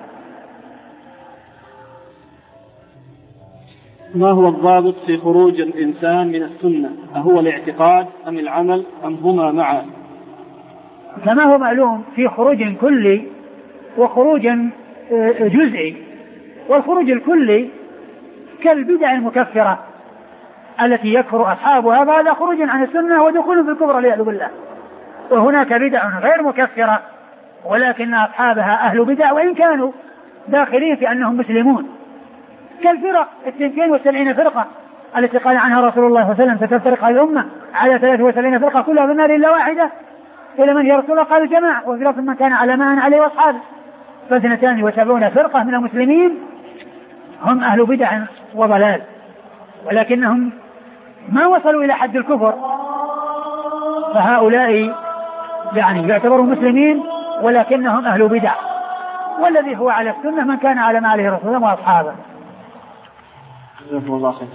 ما هو الضابط في خروج الإنسان من السنة؟ أهو الاعتقاد أم العمل أم هما معا؟ كما هو معلوم في خروج كلي وخروج جزئي. والخروج الكلي كالبدع المكفرة التي يكفر أصحابها فهذا خروج عن السنة ودخول في الكفر والعياذ بالله. وهناك بدع غير مكفرة ولكن أصحابها أهل بدع وإن كانوا داخلين في أنهم مسلمون، كالفرق اثنتين وسبعين فرقة التي قال عنها رسول الله صلى الله عليه وسلم ستفترق الأمة على ثلاث وسبعين فرقة كلها في النار إلا واحدة، إلى من يا رسول الله؟ قال الجماعة، وفي لفظ من كان على ما أنا عليه وأصحابه. فاثنتان وسبعون فرقة من المسلمين هم أهل بدع وضلال، ولكنهم ما وصلوا إلى حد الكفر، فهؤلاء يعني يعتبروا مسلمين ولكنهم أهل بدع. والذي هو على السنة من كان على ما عليه رسول الله وأصحابه. جزاكم الله خير.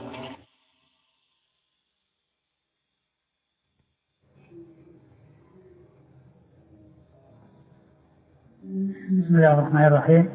بسم الله الرحمن الرحيم.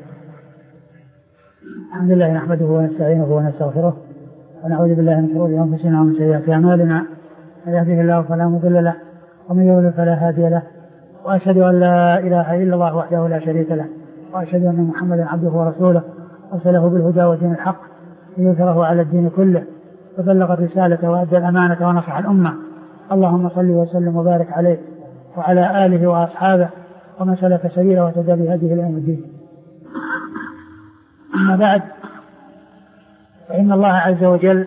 الحمد لله نحمده ونستعينه ونستغفره ونعوذ بالله من شرور أنفسنا ومن سيئات أعمالنا، من يهده الله فلا مضل له ومن يضلل فلا هادي له، وأشهد أن لا إله إلا الله وحده لا شريك له، وأشهد أن محمدا عبده ورسوله أرسله بالهدى ودين الحق ليظهره على الدين كله، وبلغ الرسالة وأدى الأمانة ونصح الأمة. اللهم صل وسلم وبارك عليه وعلى آله وأصحابه ومن سلك سبيله وتدى بهديه إلى يوم الدين. أما بعد، فإن الله عز وجل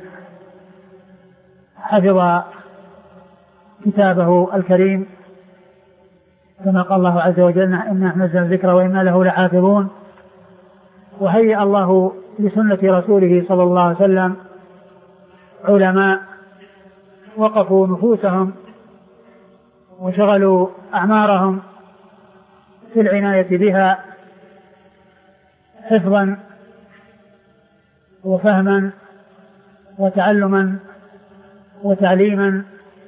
حفظ كتابه الكريم كما قال الله عز وجل إنا نزلنا الذكر وإنا له لحافظون، وهيأ الله لسنة رسوله صلى الله عليه وسلم علماء وقفوا نفوسهم وشغلوا أعمارهم في العناية بها حفظا وفهما وتعلما وتعليما،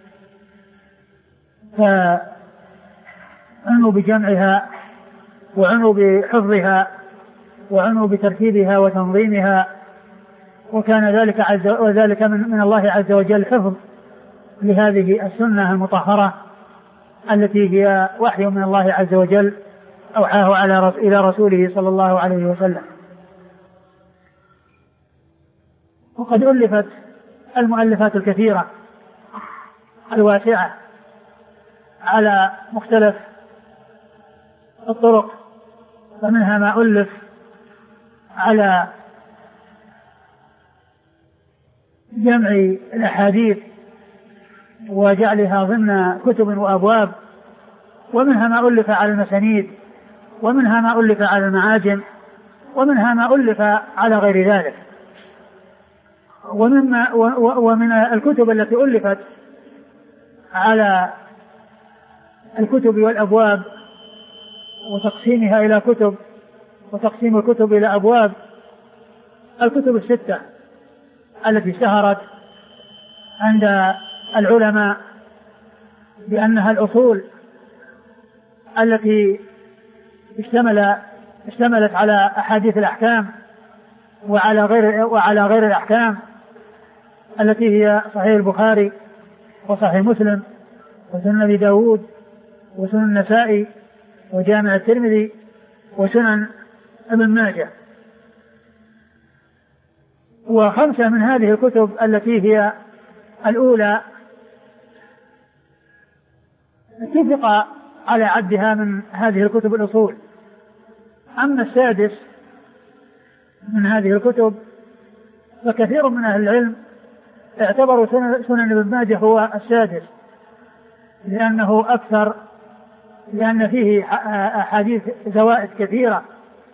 فعنوا بجمعها وعنوا بحفظها وعنوا بترتيبها وتنظيمها، وكان ذلك عز وذلك من, من الله عز وجل حفظ لهذه السنة المطهرة التي هي وحي من الله عز وجل أوحاه على إلى رسوله صلى الله عليه وسلم. وقد ألفت المؤلفات الكثيرة الواسعة على مختلف الطرق، فمنها ما ألف على جمع الأحاديث وجعلها ضمن كتب وأبواب، ومنها ما ألف على المسانيد، ومنها ما ألف على المعاجم، ومنها ما ألف على غير ذلك. ومما ومن الكتب التي ألفت على الكتب والأبواب وتقسيمها إلى كتب وتقسيم الكتب إلى أبواب الكتب الستة التي اشتهرت عند العلماء بأنها الأصول التي اشتمل اشتملت على أحاديث الأحكام وعلى غير وعلى غير الأحكام، التي هي صحيح البخاري وصحيح مسلم وسنن أبي داود وسنن النسائي وجامع الترمذي وسنن ابن ماجه. وخمسة من هذه الكتب التي هي الأولى اتفق على عدها من هذه الكتب الأصول. أما السادس من هذه الكتب فكثير من أهل العلم اعتبروا سنن ابن ماجه هو السادس، لأنه أكثر، لأن فيه أحاديث زوائد كثيرة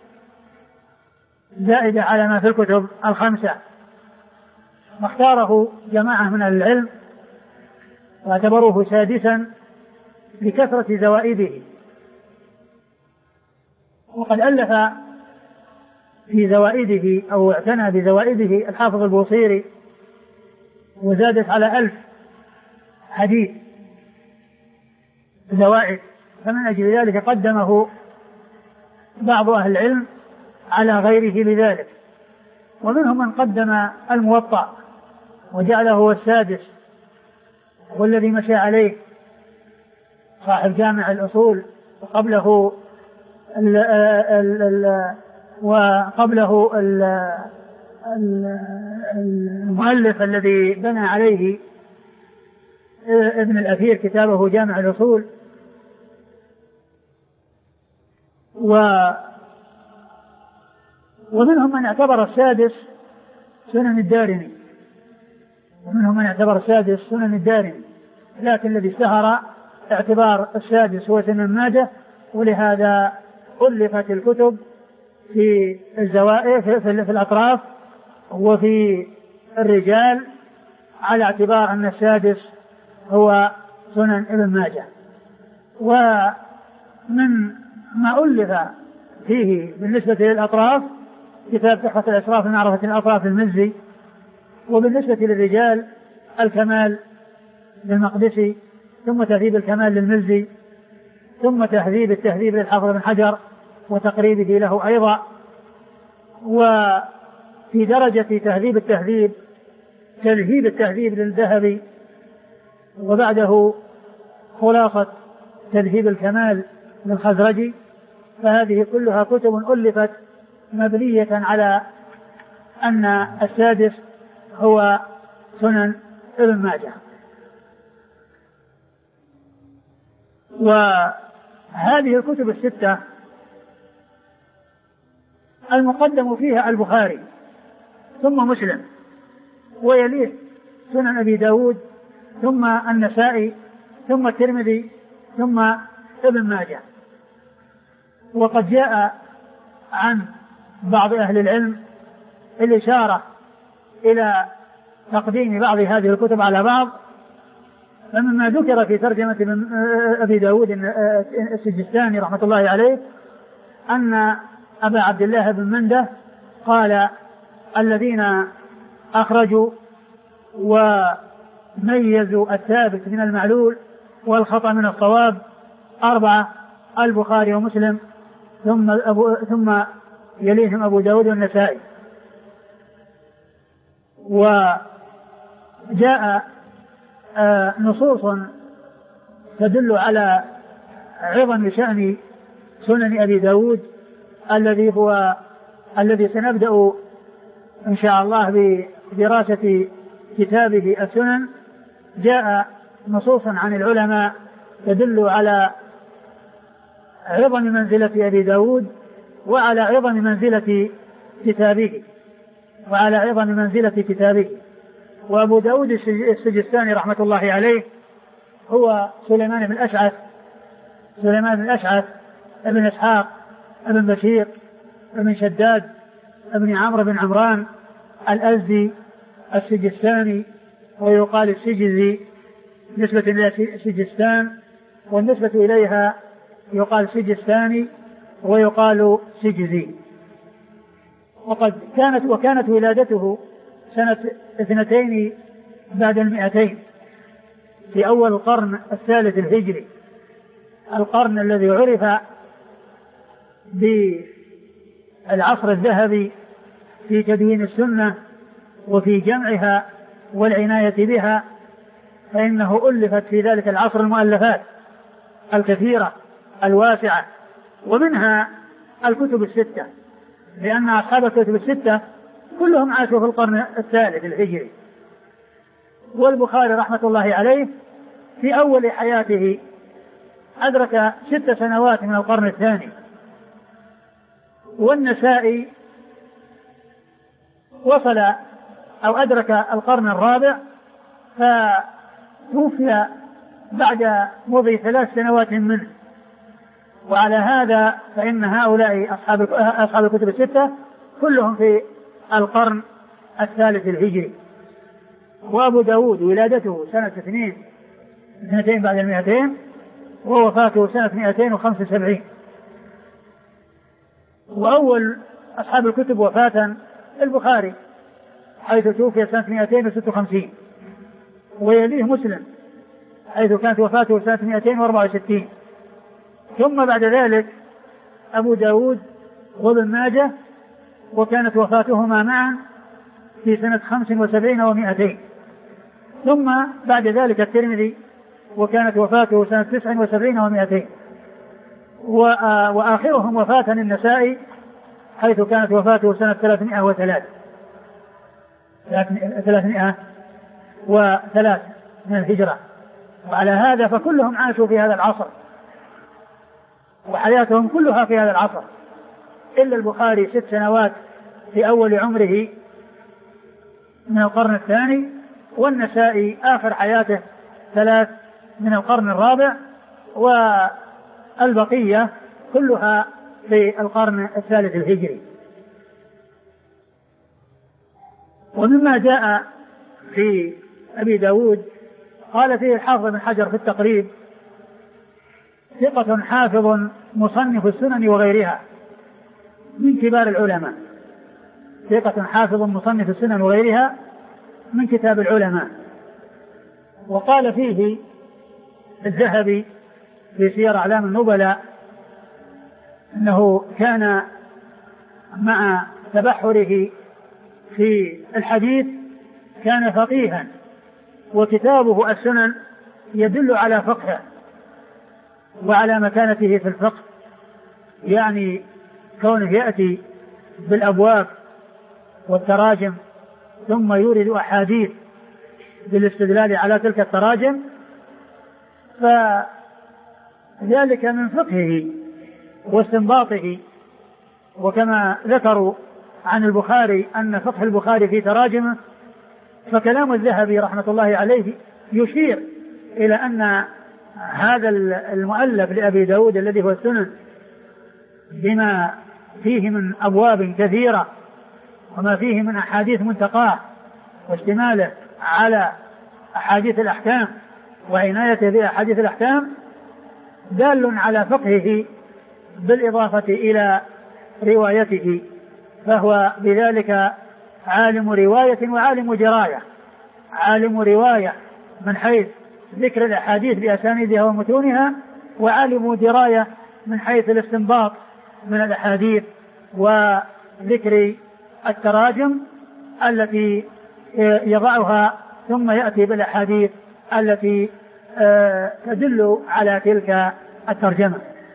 زائدة على ما في الكتب الخمسة، واختاره جماعة من أهل العلم واعتبروه سادسا لكثرة زوائده. وقد ألف في زوائده أو اعتنى بزوائده الحافظ البوصيري وزادت على ألف حديث زوائد، فمن أجل ذلك قدمه بعض أهل العلم على غيره لذلك. ومنهم من قدم الموطأ وجعله هو السادس والذي مشى عليه صاحب جامع الأصول، وقبله ال ال ال وقبله ال المؤلف الذي بنى عليه ابن الأثير كتابه جامع الأصول. و ومنهم من اعتبر السادس سنن الدارمي ومنهم من اعتبر السادس سنن الدارمي لكن الذي اشتهر اعتبار السادس هو سنن ماجه، ولهذا ألفت الكتب في الزوائد في, في, في الأطراف وفي الرجال على اعتبار أن السادس هو سنن ابن ماجه. ومن ما ألف فيه بالنسبة للأطراف كتاب تحفة الأشراف لمعرفة الأطراف المزي، وبالنسبة للرجال الكمال للمقدسي، ثم تهذيب الكمال للمزي، ثم تهذيب التهذيب للحافظ بن حجر وتقريبه له أيضا. وفي درجة تهذيب التهذيب تلهيب التهذيب للذهبي، وبعده خلاصة تذهيب الكمال للخزرجي. فهذه كلها كتب ألفت مبنية على أن السادس هو سنن ابن ماجه. وهذه الكتب الستة المقدم فيها البخاري ثم مسلم، ويليه سنن أبي داود، ثم النسائي، ثم الترمذي، ثم ابن ماجه. وقد جاء عن بعض أهل العلم الإشارة إلى تقديم بعض هذه الكتب على بعض. فمما ذكر في ترجمة أبي داود السجستاني رحمة الله عليه أن أبا عبد الله بن منده قال: الذين أخرجوا وميزوا الثابت من المعلول والخطأ من الصواب أربعة: البخاري ومسلم، ثم, أبو ثم يليهم أبو داود والنسائي. وجاء آه نصوص تدل على عظم شأن سنن أبي داود الذي هو الذي سنبدأ إن شاء الله بدراسة كتابه السنن. جاء نصوص عن العلماء تدل على عظم منزلة أبي داود وعلى عظم منزلة كتابه وعلى عظم منزلة كتابه. وأبو داود السجستاني رحمة الله عليه هو سليمان بن الأشعث سليمان بن الأشعث ابن إسحاق ابن بشير ابن شداد ابن عمرو بن عمران الأزدي السجستاني، ويقال السجزي نسبة إلى سجستان، والنسبة إليها يقال سجستاني ويقال سجزي. وقد كانت وكانت ولادته سنة اثنتين بعد المئتين في أول القرن الثالث الهجري، القرن الذي عرف بالعصر الذهبي في تدوين السنة وفي جمعها والعناية بها، فإنه ألفت في ذلك العصر المؤلفات الكثيرة الواسعة، ومنها الكتب الستة، لأن أصحاب الكتب الستة كلهم عاشوا في القرن الثالث الهجري. والبخاري رحمة الله عليه في أول حياته أدرك ست سنوات من القرن الثاني، والنسائي وصل أو أدرك القرن الرابع فتوفي بعد مضي ثلاث سنوات منه. وعلى هذا فإن هؤلاء أصحاب أصحاب الكتب الستة كلهم في القرن الثالث الهجري. وأبو داود ولادته سنة اثنين اثنتين بعد المئتين، ووفاته سنة مئتين وخمس وسبعين. وأول أصحاب الكتب وفاة البخاري حيث توفي سنة مئتين وستة وخمسين، ويليه مسلم حيث كانت وفاته سنة مئتين وأربعة وستين، ثم بعد ذلك أبو داود وابن ماجه وكانت وفاتهما معا في سنة خمس وسبعين ومئتين، ثم بعد ذلك الترمذي وكانت وفاته سنة تسع وسبعين ومئتين، وآخرهم وفاة النسائي حيث كانت وفاته سنة ثلاثمائة وثلاث ثلاثمائة وثلاث من الهجرة. وعلى هذا فكلهم عاشوا في هذا العصر وحياتهم كلها في هذا العصر، إلا البخاري ست سنوات في أول عمره من القرن الثاني، والنسائي آخر حياته ثلاث من القرن الرابع، والبقية كلها في القرن الثالث الهجري. ومما جاء في أبي داود قال فيه الحافظ بن حجر في التقريب: ثقة حافظ مصنف السنن وغيرها من كبار العلماء. ثقة حافظ مصنف السنن وغيرها من كتاب العلماء. وقال فيه الذهبي في سير أعلام النبلاء أنه كان مع تبحره في الحديث كان فقيها، وكتابه السنن يدل على فقهه وعلى مكانته في الفقه، يعني كونه يأتي بالأبواب والتراجم ثم يورد أحاديث بالاستدلال على تلك التراجم، فذلك من فقهه واستنباطه. وكما ذكروا عن البخاري أن فقه البخاري في تراجمه، فكلام الذهبي رحمة الله عليه يشير إلى أن هذا المؤلف لأبي داود الذي هو السنن بما فيه من أبواب كثيرة وما فيه من أحاديث منتقاه واشتماله على أحاديث الأحكام وعنايته بأحاديث الأحكام دال على فقهه بالإضافة إلى روايته، فهو بذلك عالم رواية وعالم دراية. عالم رواية من حيث ذكر الأحاديث بأسانيدها ومتونها، وعالم دراية من حيث الاستنباط من الأحاديث وذكر التراجم التي يضعها ثم يأتي بالأحاديث التي تدل على تلك الترجمة.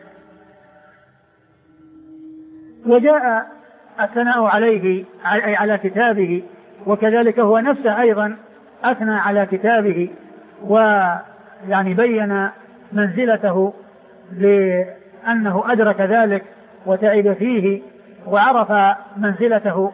وجاء الثناء عليه أي على كتابه، وكذلك هو نفسه أيضا أثنى على كتابه ويعني بين منزلته لأنه أدرك ذلك وتعب فيه وعرف منزلته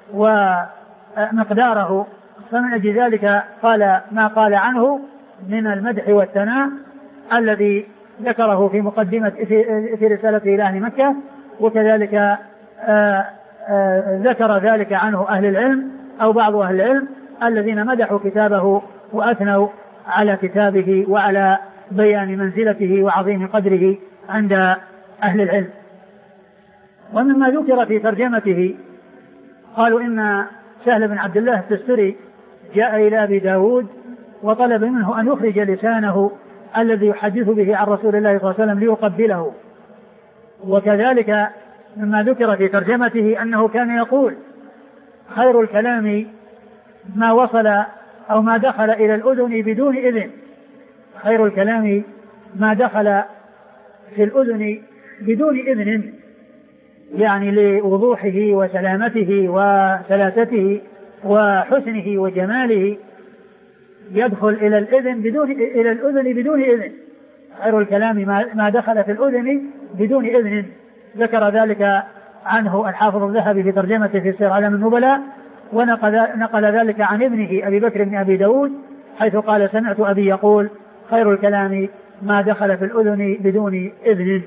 ومقداره، فمن أجل ذلك قال ما قال عنه من المدح والثناء الذي ذكره في مقدمة في رسالته إلى أهل مكة، وكذلك آآ آآ ذكر ذلك عنه أهل العلم أو بعض أهل العلم الذين مدحوا كتابه وأثنوا على كتابه وعلى بيان منزلته وعظيم قدره عند أهل العلم. ومما ذكر في ترجمته قالوا إن سهل بن عبد الله التستري جاء إلى أبي داود وطلب منه أن يخرج لسانه الذي يحدث به عن رسول الله صلى الله عليه وسلم ليقبله. وكذلك مما ذكر في ترجمته أنه كان يقول خير الكلام ما وصل أو ما دخل إلى الأذن بدون إذن. خير الكلام ما دخل في الأذن بدون إذن، يعني لوضوحه وسلامته وسلاسته وحسنه وجماله يدخل إلى الإذن بدون إلى الأذن بدون إذن. خير الكلام ما دخل في الأذن بدون إذن. ذكر ذلك عنه الحافظ الذهبي في ترجمته في سير أعلام النبلاء، ونقل ذلك عن ابنه أبي بكر بن أبي داود حيث قال سمعت أبي يقول خير الكلام ما دخل في الأذن بدون إذن.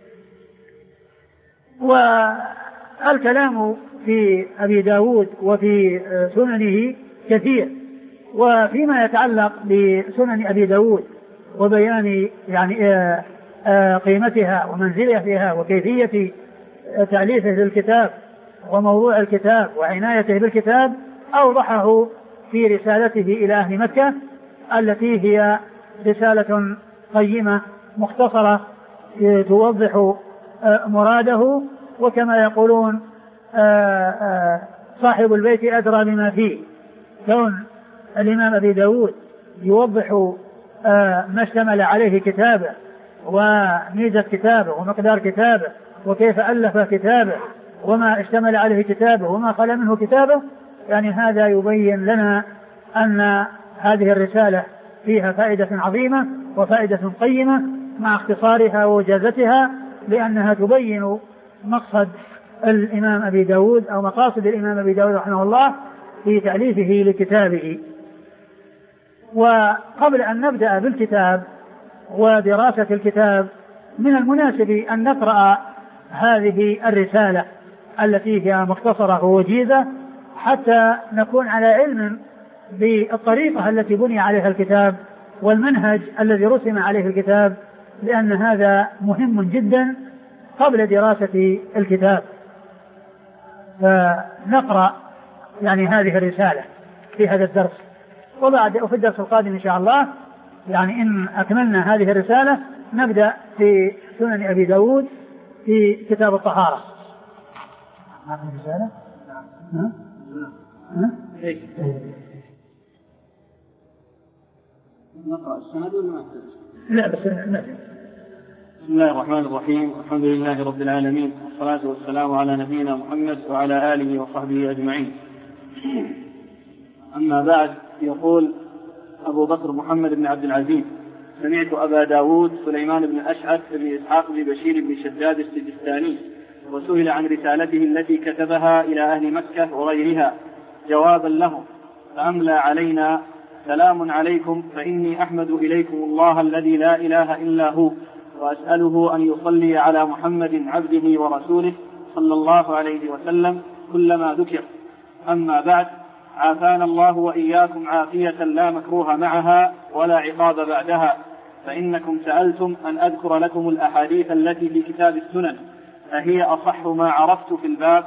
والكلام في أبي داود وفي سننه كثير، وفيما يتعلق بسنن أبي داود وبيان يعني قيمتها ومنزلتها وكيفية تأليفه للكتاب وموضوع الكتاب وعنايته بالكتاب أوضحه في رسالته إلى أهل مكة التي هي رسالة قيمة مختصرة توضح مراده، وكما يقولون صاحب البيت أدرى بما فيه. كون الإمام أبي داود يوضح ما اشتمل عليه كتابه وميزة كتابه ومقدار كتابه وكيف ألف كتابه وما اشتمل عليه كتابه وما خلا منه كتابه، يعني هذا يبين لنا أن هذه الرسالة فيها فائدة عظيمة وفائدة قيمة مع اختصارها ووجازتها، لأنها تبين مقصد الإمام أبي داود أو مقاصد الإمام أبي داود رحمه الله في تأليفه لكتابه. وقبل أن نبدأ بالكتاب ودراسة الكتاب من المناسب أن نقرأ هذه الرسالة التي هي مختصرة ووجيزة حتى نكون على علم بالطريقة التي بني عليها الكتاب والمنهج الذي رسم عليه الكتاب، لأن هذا مهم جدا قبل دراسة الكتاب. فنقرأ يعني هذه الرسالة في هذا الدرس، وبعد وفي الدرس القادم إن شاء الله يعني إن أكملنا هذه الرسالة نبدأ في سنن أبي داود في كتاب الطهارة. هذه الرسالة ها؟ ها؟ نقرأ السند ولا ما لا بس نبدأ. بسم الله الرحمن الرحيم، الحمد لله رب العالمين، والصلاة والسلام على نبينا محمد وعلى آله وصحبه أجمعين. أما بعد، يقول أبو بكر محمد بن عبد العزيز: سمعت أبا داود سليمان بن أشعث بن إسحاق بن بشير بن شداد السجستاني وسئل عن رسالته التي كتبها إلى أهل مكة وغيرها جوابا له فأملى علينا: سلام عليكم، فإني أحمد إليكم الله الذي لا إله إلا هو، وأسأله أن يصلي على محمد عبده ورسوله صلى الله عليه وسلم كلما ذكر. أما بعد، عافانا الله وإياكم عافية لا مكروه معها ولا عقاب بعدها، فإنكم سألتم أن أذكر لكم الأحاديث التي في كتاب السنن فهي أصح ما عرفت في الباب،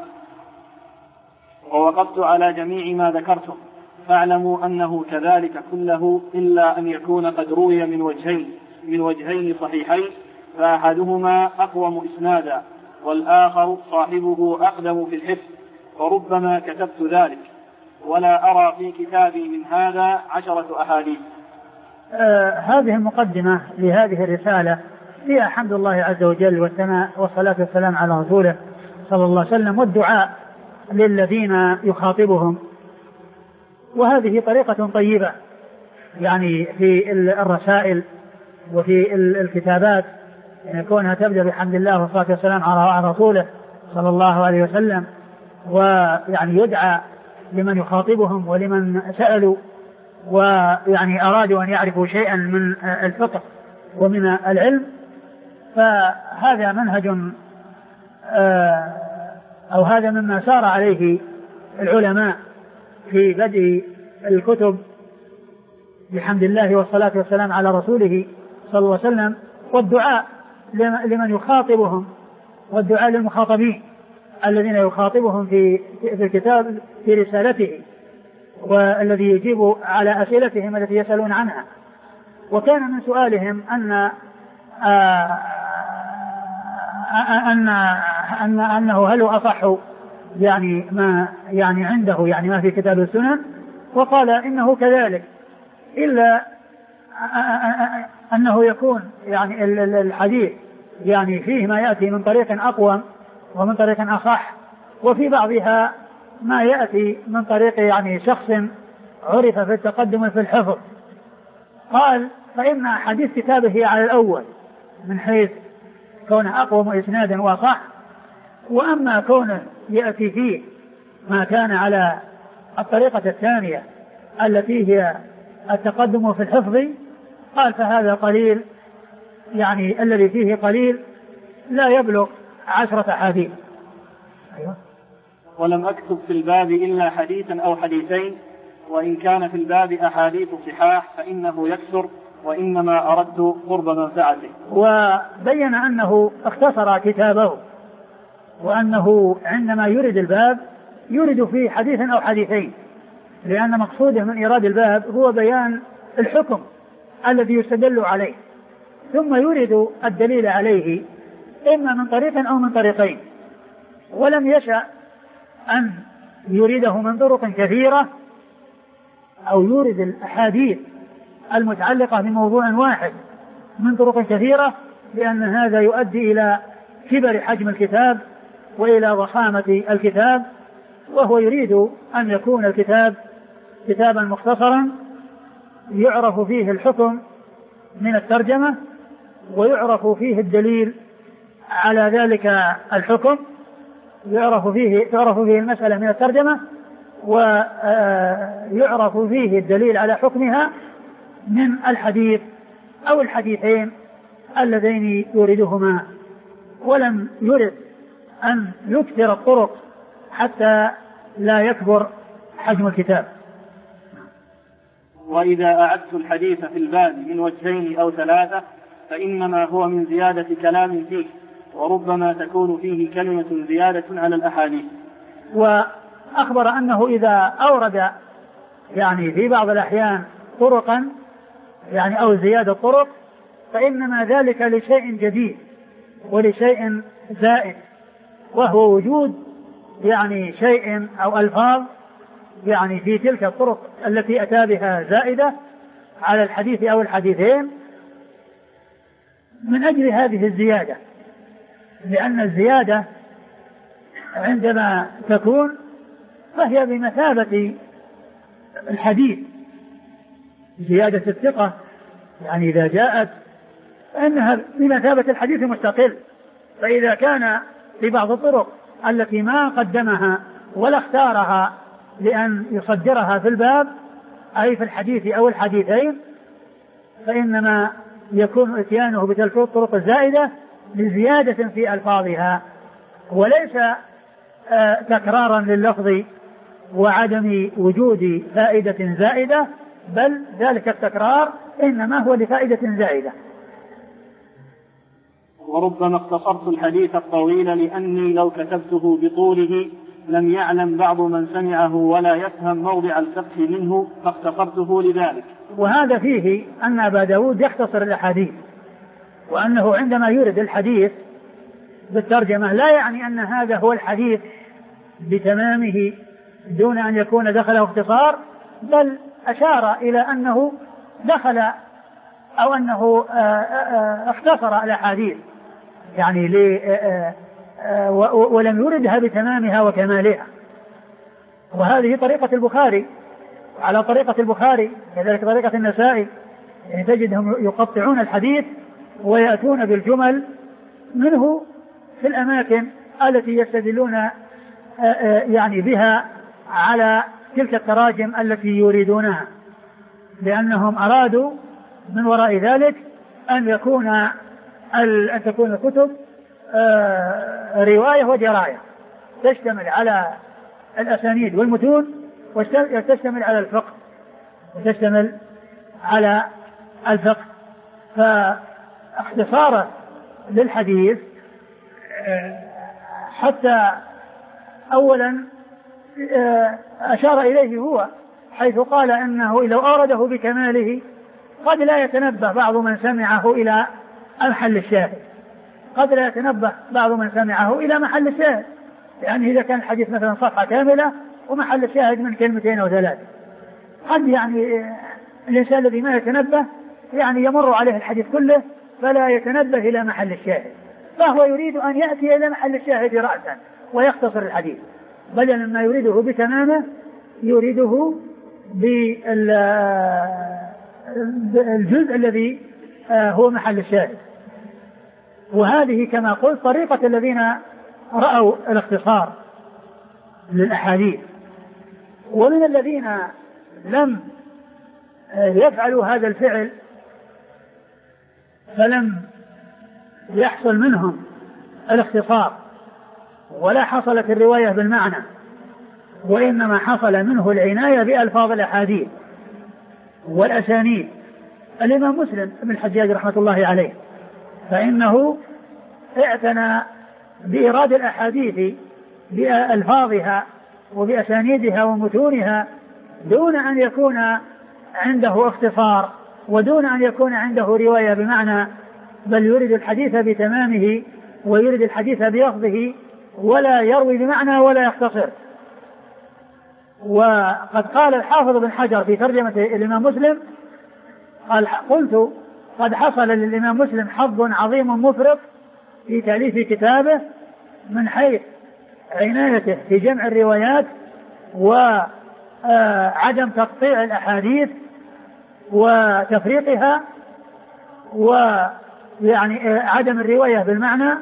ووقفت على جميع ما ذكرتم، فاعلموا أنه كذلك كله إلا أن يكون قد روي من وجهين من وجهين صحيحين، فأحدهما أقوم إسنادا والآخر صاحبه أقدم في الحفظ، وربما كتبت ذلك، ولا أرى في كتابي من هذا عشرة أحاديث. آه هذه المقدمة لهذه الرسالة فيها حمد الله عز وجل والثناء والصلاة والسلام على رسوله صلى الله عليه وسلم والدعاء للذين يخاطبهم، وهذه طريقة طيبة يعني في الرسائل وفي الكتابات أن يعني كونها تبدأ بحمد الله والصلاة والسلام على رسوله صلى الله عليه وسلم، ويعني يدعى لمن يخاطبهم ولمن سألوا ويعني أرادوا أن يعرفوا شيئا من الفقه ومن العلم. فهذا منهج أو هذا مما سار عليه العلماء في بدء الكتب بحمد الله والصلاة والسلام على رسوله صلى الله عليه وسلم، والدعاء لمن يخاطبهم والدعاء للمخاطبين الذين يخاطبهم في في الكتاب في رسالته، والذي يجيب على أسئلتهم التي يسألون عنها. وكان من سؤالهم أن أن أن أنه هل أصح يعني ما يعني عنده يعني ما في كتاب السنن، وقال إنه كذلك، إلا أنه يكون يعني الحديث يعني فيه ما يأتي من طريق أقوى ومن طريق أصح، وفي بعضها ما يأتي من طريق يعني شخص عرف في التقدم في الحفظ. قال فإن حديث كتابه على الأول من حيث كونه أقوم إسنادا وصح، وأما كونه يأتي فيه ما كان على الطريقة الثانية التي هي التقدم في الحفظ، قال فهذا قليل، يعني الذي فيه قليل لا يبلغ عشرة حديث. أيوة. ولم أكتب في الباب إلا حديثا أو حديثين، وإن كان في الباب أحاديث صحاح فإنه يكثر، وإنما أردت قرب منفعته. وبين أنه اختصر كتابه، وأنه عندما يرد الباب يرد فيه حديثا أو حديثين، لأن مقصوده من إيراد الباب هو بيان الحكم الذي يستدل عليه، ثم يرد الدليل عليه إما من طريق أو من طريقين. ولم يشأ أن يريده من طرق كثيرة أو يورد الأحاديث المتعلقة بموضوع واحد من طرق كثيرة، لأن هذا يؤدي إلى كبر حجم الكتاب وإلى ضخامة الكتاب، وهو يريد أن يكون الكتاب كتابا مختصرا يعرف فيه الحكم من الترجمة، ويعرف فيه الدليل على ذلك الحكم، يعرف فيه تعرف فيه المسألة من الترجمة، ويعرف فيه الدليل على حكمها من الحديث أو الحديثين اللذين يوردهما. ولم يرد أن يكثر الطرق حتى لا يكبر حجم الكتاب. وإذا أعدت الحديث في الباب من وجهين أو ثلاثة فإنما هو من زيادة كلام فيه، وربما تكون فيه كلمة زيادة على الأحاديث. وأخبر أنه إذا أورد يعني في بعض الأحيان طرقا يعني أو زيادة طرق فإنما ذلك لشيء جديد ولشيء زائد، وهو وجود يعني شيء أو ألفاظ يعني في تلك الطرق التي أتى بها زائدة على الحديث أو الحديثين من أجل هذه الزيادة، لأن الزيادة عندما تكون فهي بمثابة الحديث، زيادة الثقة يعني إذا جاءت فإنها بمثابة الحديث مستقل. فإذا كان في بعض الطرق التي ما قدمها ولا اختارها لأن يصدرها في الباب أي في الحديث أو الحديثين، فإنما يكون اتيانه بتلك الطرق الزائدة لزيادة في ألفاظها، وليس آه تكرارا لللفظ وعدم وجود فائدة زائدة، بل ذلك التكرار إنما هو لفائدة زائدة. وربما اختصرت الحديث الطويل لأني لو كتبته بطوله لم يعلم بعض من سمعه ولا يفهم موضع الفقه منه فاختصرته لذلك. وهذا فيه أن أبا داود يختصر الأحاديث، وأنه عندما يرد الحديث بالترجمة لا يعني أن هذا هو الحديث بتمامه دون أن يكون دخله اختصار، بل أشار إلى أنه دخل أو أنه اختصر الأحاديث يعني ولم يردها بتمامها وكمالها. وهذه طريقة البخاري، على طريقة البخاري كذلك طريقة النسائي، يعني تجدهم يقطعون الحديث ويأتون بالجمل منه في الأماكن التي يستدلون يعني بها على تلك التراجم التي يريدونها، لأنهم أرادوا من وراء ذلك أن يكون أن تكون الكتب رواية ودراية تشتمل على الأسانيد والمتون وتشتمل على الفقه وتشتمل على الفقه. فاختصاره للحديث حتى أولا أشار إليه هو حيث قال أنه لو أورده بكماله قد لا يتنبه بعض من سمعه إلى محل الشاهد، قد لا يتنبه بعض من سمعه إلى محل الشاهد، يعني إذا كان الحديث مثلا صفحة كاملة ومحل الشاهد من كلمتين أو ثلاث، قد يعني الإنسان الذي ما يتنبه يعني يمر عليه الحديث كله فلا يتنبه إلى محل الشاهد، فهو يريد أن يأتي إلى محل الشاهد رأسا ويختصر الحديث، بل لما يريده بتمامه يريده بالجزء الذي هو محل الشاهد. وهذه كما قلت طريقة الذين رأوا الاختصار للأحاديث. ومن الذين لم يفعلوا هذا الفعل فلم يحصل منهم الاختصار ولا حصلت الرواية بالمعنى، وإنما حصل منه العناية بألفاظ الأحاديث والأسانيد. الإمام مسلم بن الحجاج رحمة الله عليه فإنه اعتنى بإيراد الأحاديث بألفاظها وبأسانيدها ومتونها دون أن يكون عنده اختصار ودون أن يكون عنده رواية بمعنى، بل يريد الحديث بتمامه ويريد الحديث بلفظه ولا يروي بمعنى ولا يختصر. وقد قال الحافظ بن حجر في ترجمة الإمام مسلم قال قلت قد حصل للإمام مسلم حظ عظيم مفرط في تأليف كتابه من حيث عنايته في جمع الروايات وعدم تقطيع الأحاديث وتفريقها ويعني عدم الرواية بالمعنى،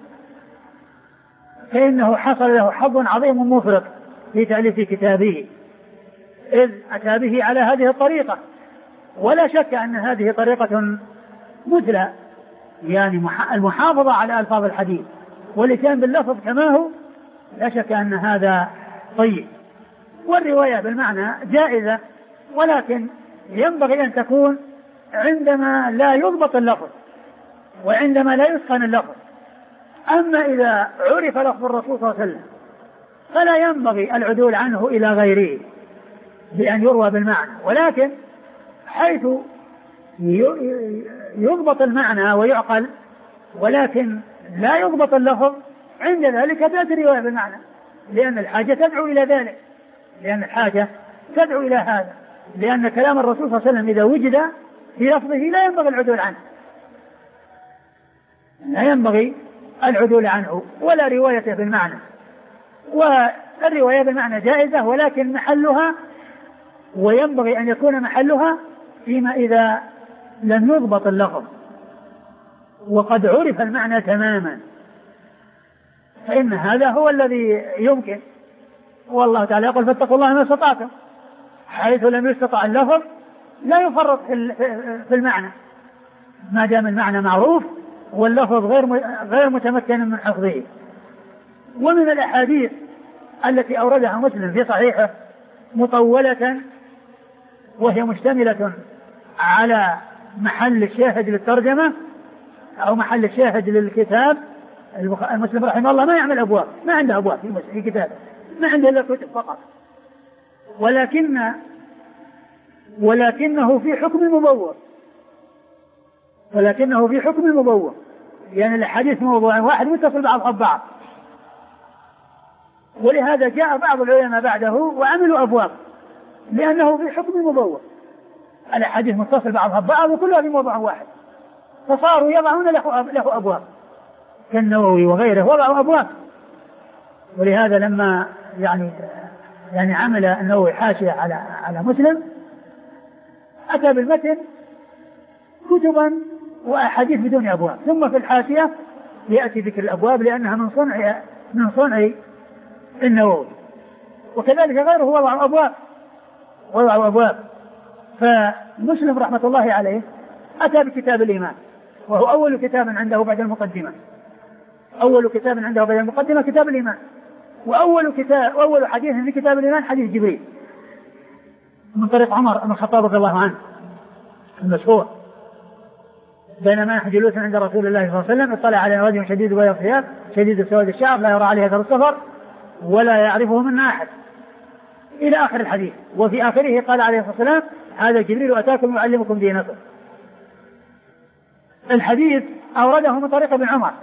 فإنه حصل له حظ عظيم مفرط في تأليف كتابه إذ أتى به على هذه الطريقة. ولا شك أن هذه طريقة مثلى، يعني المحافظة على ألفاظ الحديث والإتيان باللفظ كما هو، لا شك أن هذا طيب. والرواية بالمعنى جائزة، ولكن ينبغي أن تكون عندما لا يضبط اللفظ وعندما لا يتقن اللفظ. أما إذا عرف لفظ الرسول صلى الله عليه وسلم فلا ينبغي العدول عنه إلى غيره بأن يروى بالمعنى، ولكن حيث يضبط المعنى ويعقل ولكن لا يضبط اللفظ عند ذلك تأتي الرواية بالمعنى، لأن الحاجة تدعو إلى ذلك، لأن الحاجة تدعو إلى هذا، لأن كلام الرسول صلى الله عليه وسلم إذا وجد في لفظه لا ينبغي العدول عنه، لا ينبغي العدول عنه ولا روايته بالمعنى. والرواية بالمعنى جائزة، ولكن محلها وينبغي أن يكون محلها فيما إذا لم يضبط اللفظ وقد عرف المعنى تماما، فإن هذا هو الذي يمكن. والله تعالى يقول فاتقوا الله ما استطعتم، حيث لم يستطع اللفظ لا يفرط في المعنى ما دام المعنى معروف واللفظ غير غير متمكن من حفظه. ومن الأحاديث التي أوردها مسلم في صحيحه مطولة وهي مشتملة على محل الشاهد للترجمة أو محل الشاهد للكتاب. المسلم رحمه الله ما يعمل أبواب، ما عنده أبواب في كتابه، ما عنده إلا كتب فقط، ولكن ولكنه في حكم مبوب، ولكنه في حكم مبوب يعني الحديث موضوع واحد متصل بعضها ببعض. ولهذا جاء بعض العلماء بعده وعملوا أبواب لأنه في حكم مبوب، الحديث متصل بعضها ببعض وكلها في موضوع واحد، فصاروا يضعون له له أبواب كالنووي وغيره وضعوا أبواب. ولهذا لما يعني يعني عمل النووي حاشية على على مسلم أتى بالمتن كتبا وأحاديث بدون أبواب، ثم في الحاشية يأتي ذكر الأبواب لأنها من صنع من صنع النووي. وكذلك غيره وضعوا أبواب وضعوا أبواب فمسلم رحمة الله عليه أتى بكتاب الإيمان وهو أول كتاب عنده بعد المقدمة، أول كتاب عنده بعد المقدمة كتاب الإيمان، وأول كتاب أول حديث في كتاب الإيمان حديث جبريل من طريق عمر بن الخطاب رضي الله عنه المشهور: بينما نحن جلوس عند رسول الله صلى الله عليه وسلم اطلع علينا رجل شديد بياض الثياب شديد سواد الشعر لا يرى عليه اثر السفر ولا يعرفه منا أحد إلى آخر الحديث. وفي آخره قال عليه الصلاة والسلام: هذا جبريل أتاكم يعلمكم دينكم. الحديث أورده من طريق ابن عمر،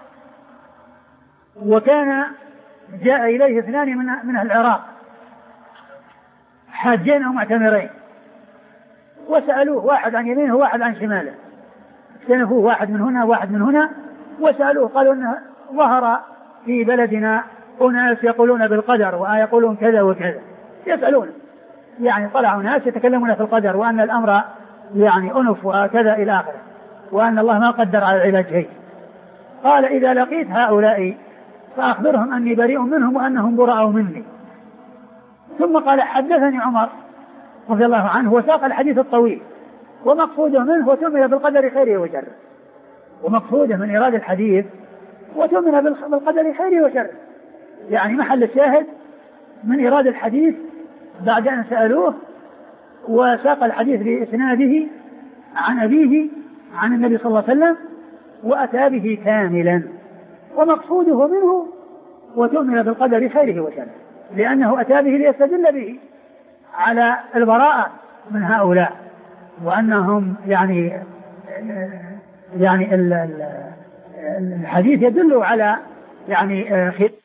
وكان جاء إليه اثنان من من العراق حاجين أو معتمرين، وسألوه واحد عن يمينه وواحد عن شماله، اكتنفوه واحد من هنا واحد من هنا، وسألوه قالوا أنه ظهر في بلدنا أناس يقولون بالقدر ويقولون كذا وكذا، يسألون يعني طلعوا ناس يتكلمون في القدر وأن الأمر يعني أنف وكذا إلى آخره، وأن الله ما قدر على العباد شيء. قال: إذا لقيت هؤلاء فأخبرهم أني بريء منهم وأنهم براء مني. ثم قال: حدثني عمر رضي الله عنه وساق الحديث الطويل، ومقصوده منه وتؤمن بالقدر خيره وشره، ومقصوده من إرادة الحديث وتؤمن بالقدر خيره وشره، يعني محل الشاهد من إرادة الحديث بعد أن سألوه، وساق الحديث بإسناده عن أبيه عن النبي صلى الله عليه وسلم وأتى به كاملا، ومقصوده منه وتؤمن بالقدر خيره وشره، لأنه أتى به ليستدل به على البراءة من هؤلاء، وأنهم يعني يعني الحديث يدل على يعني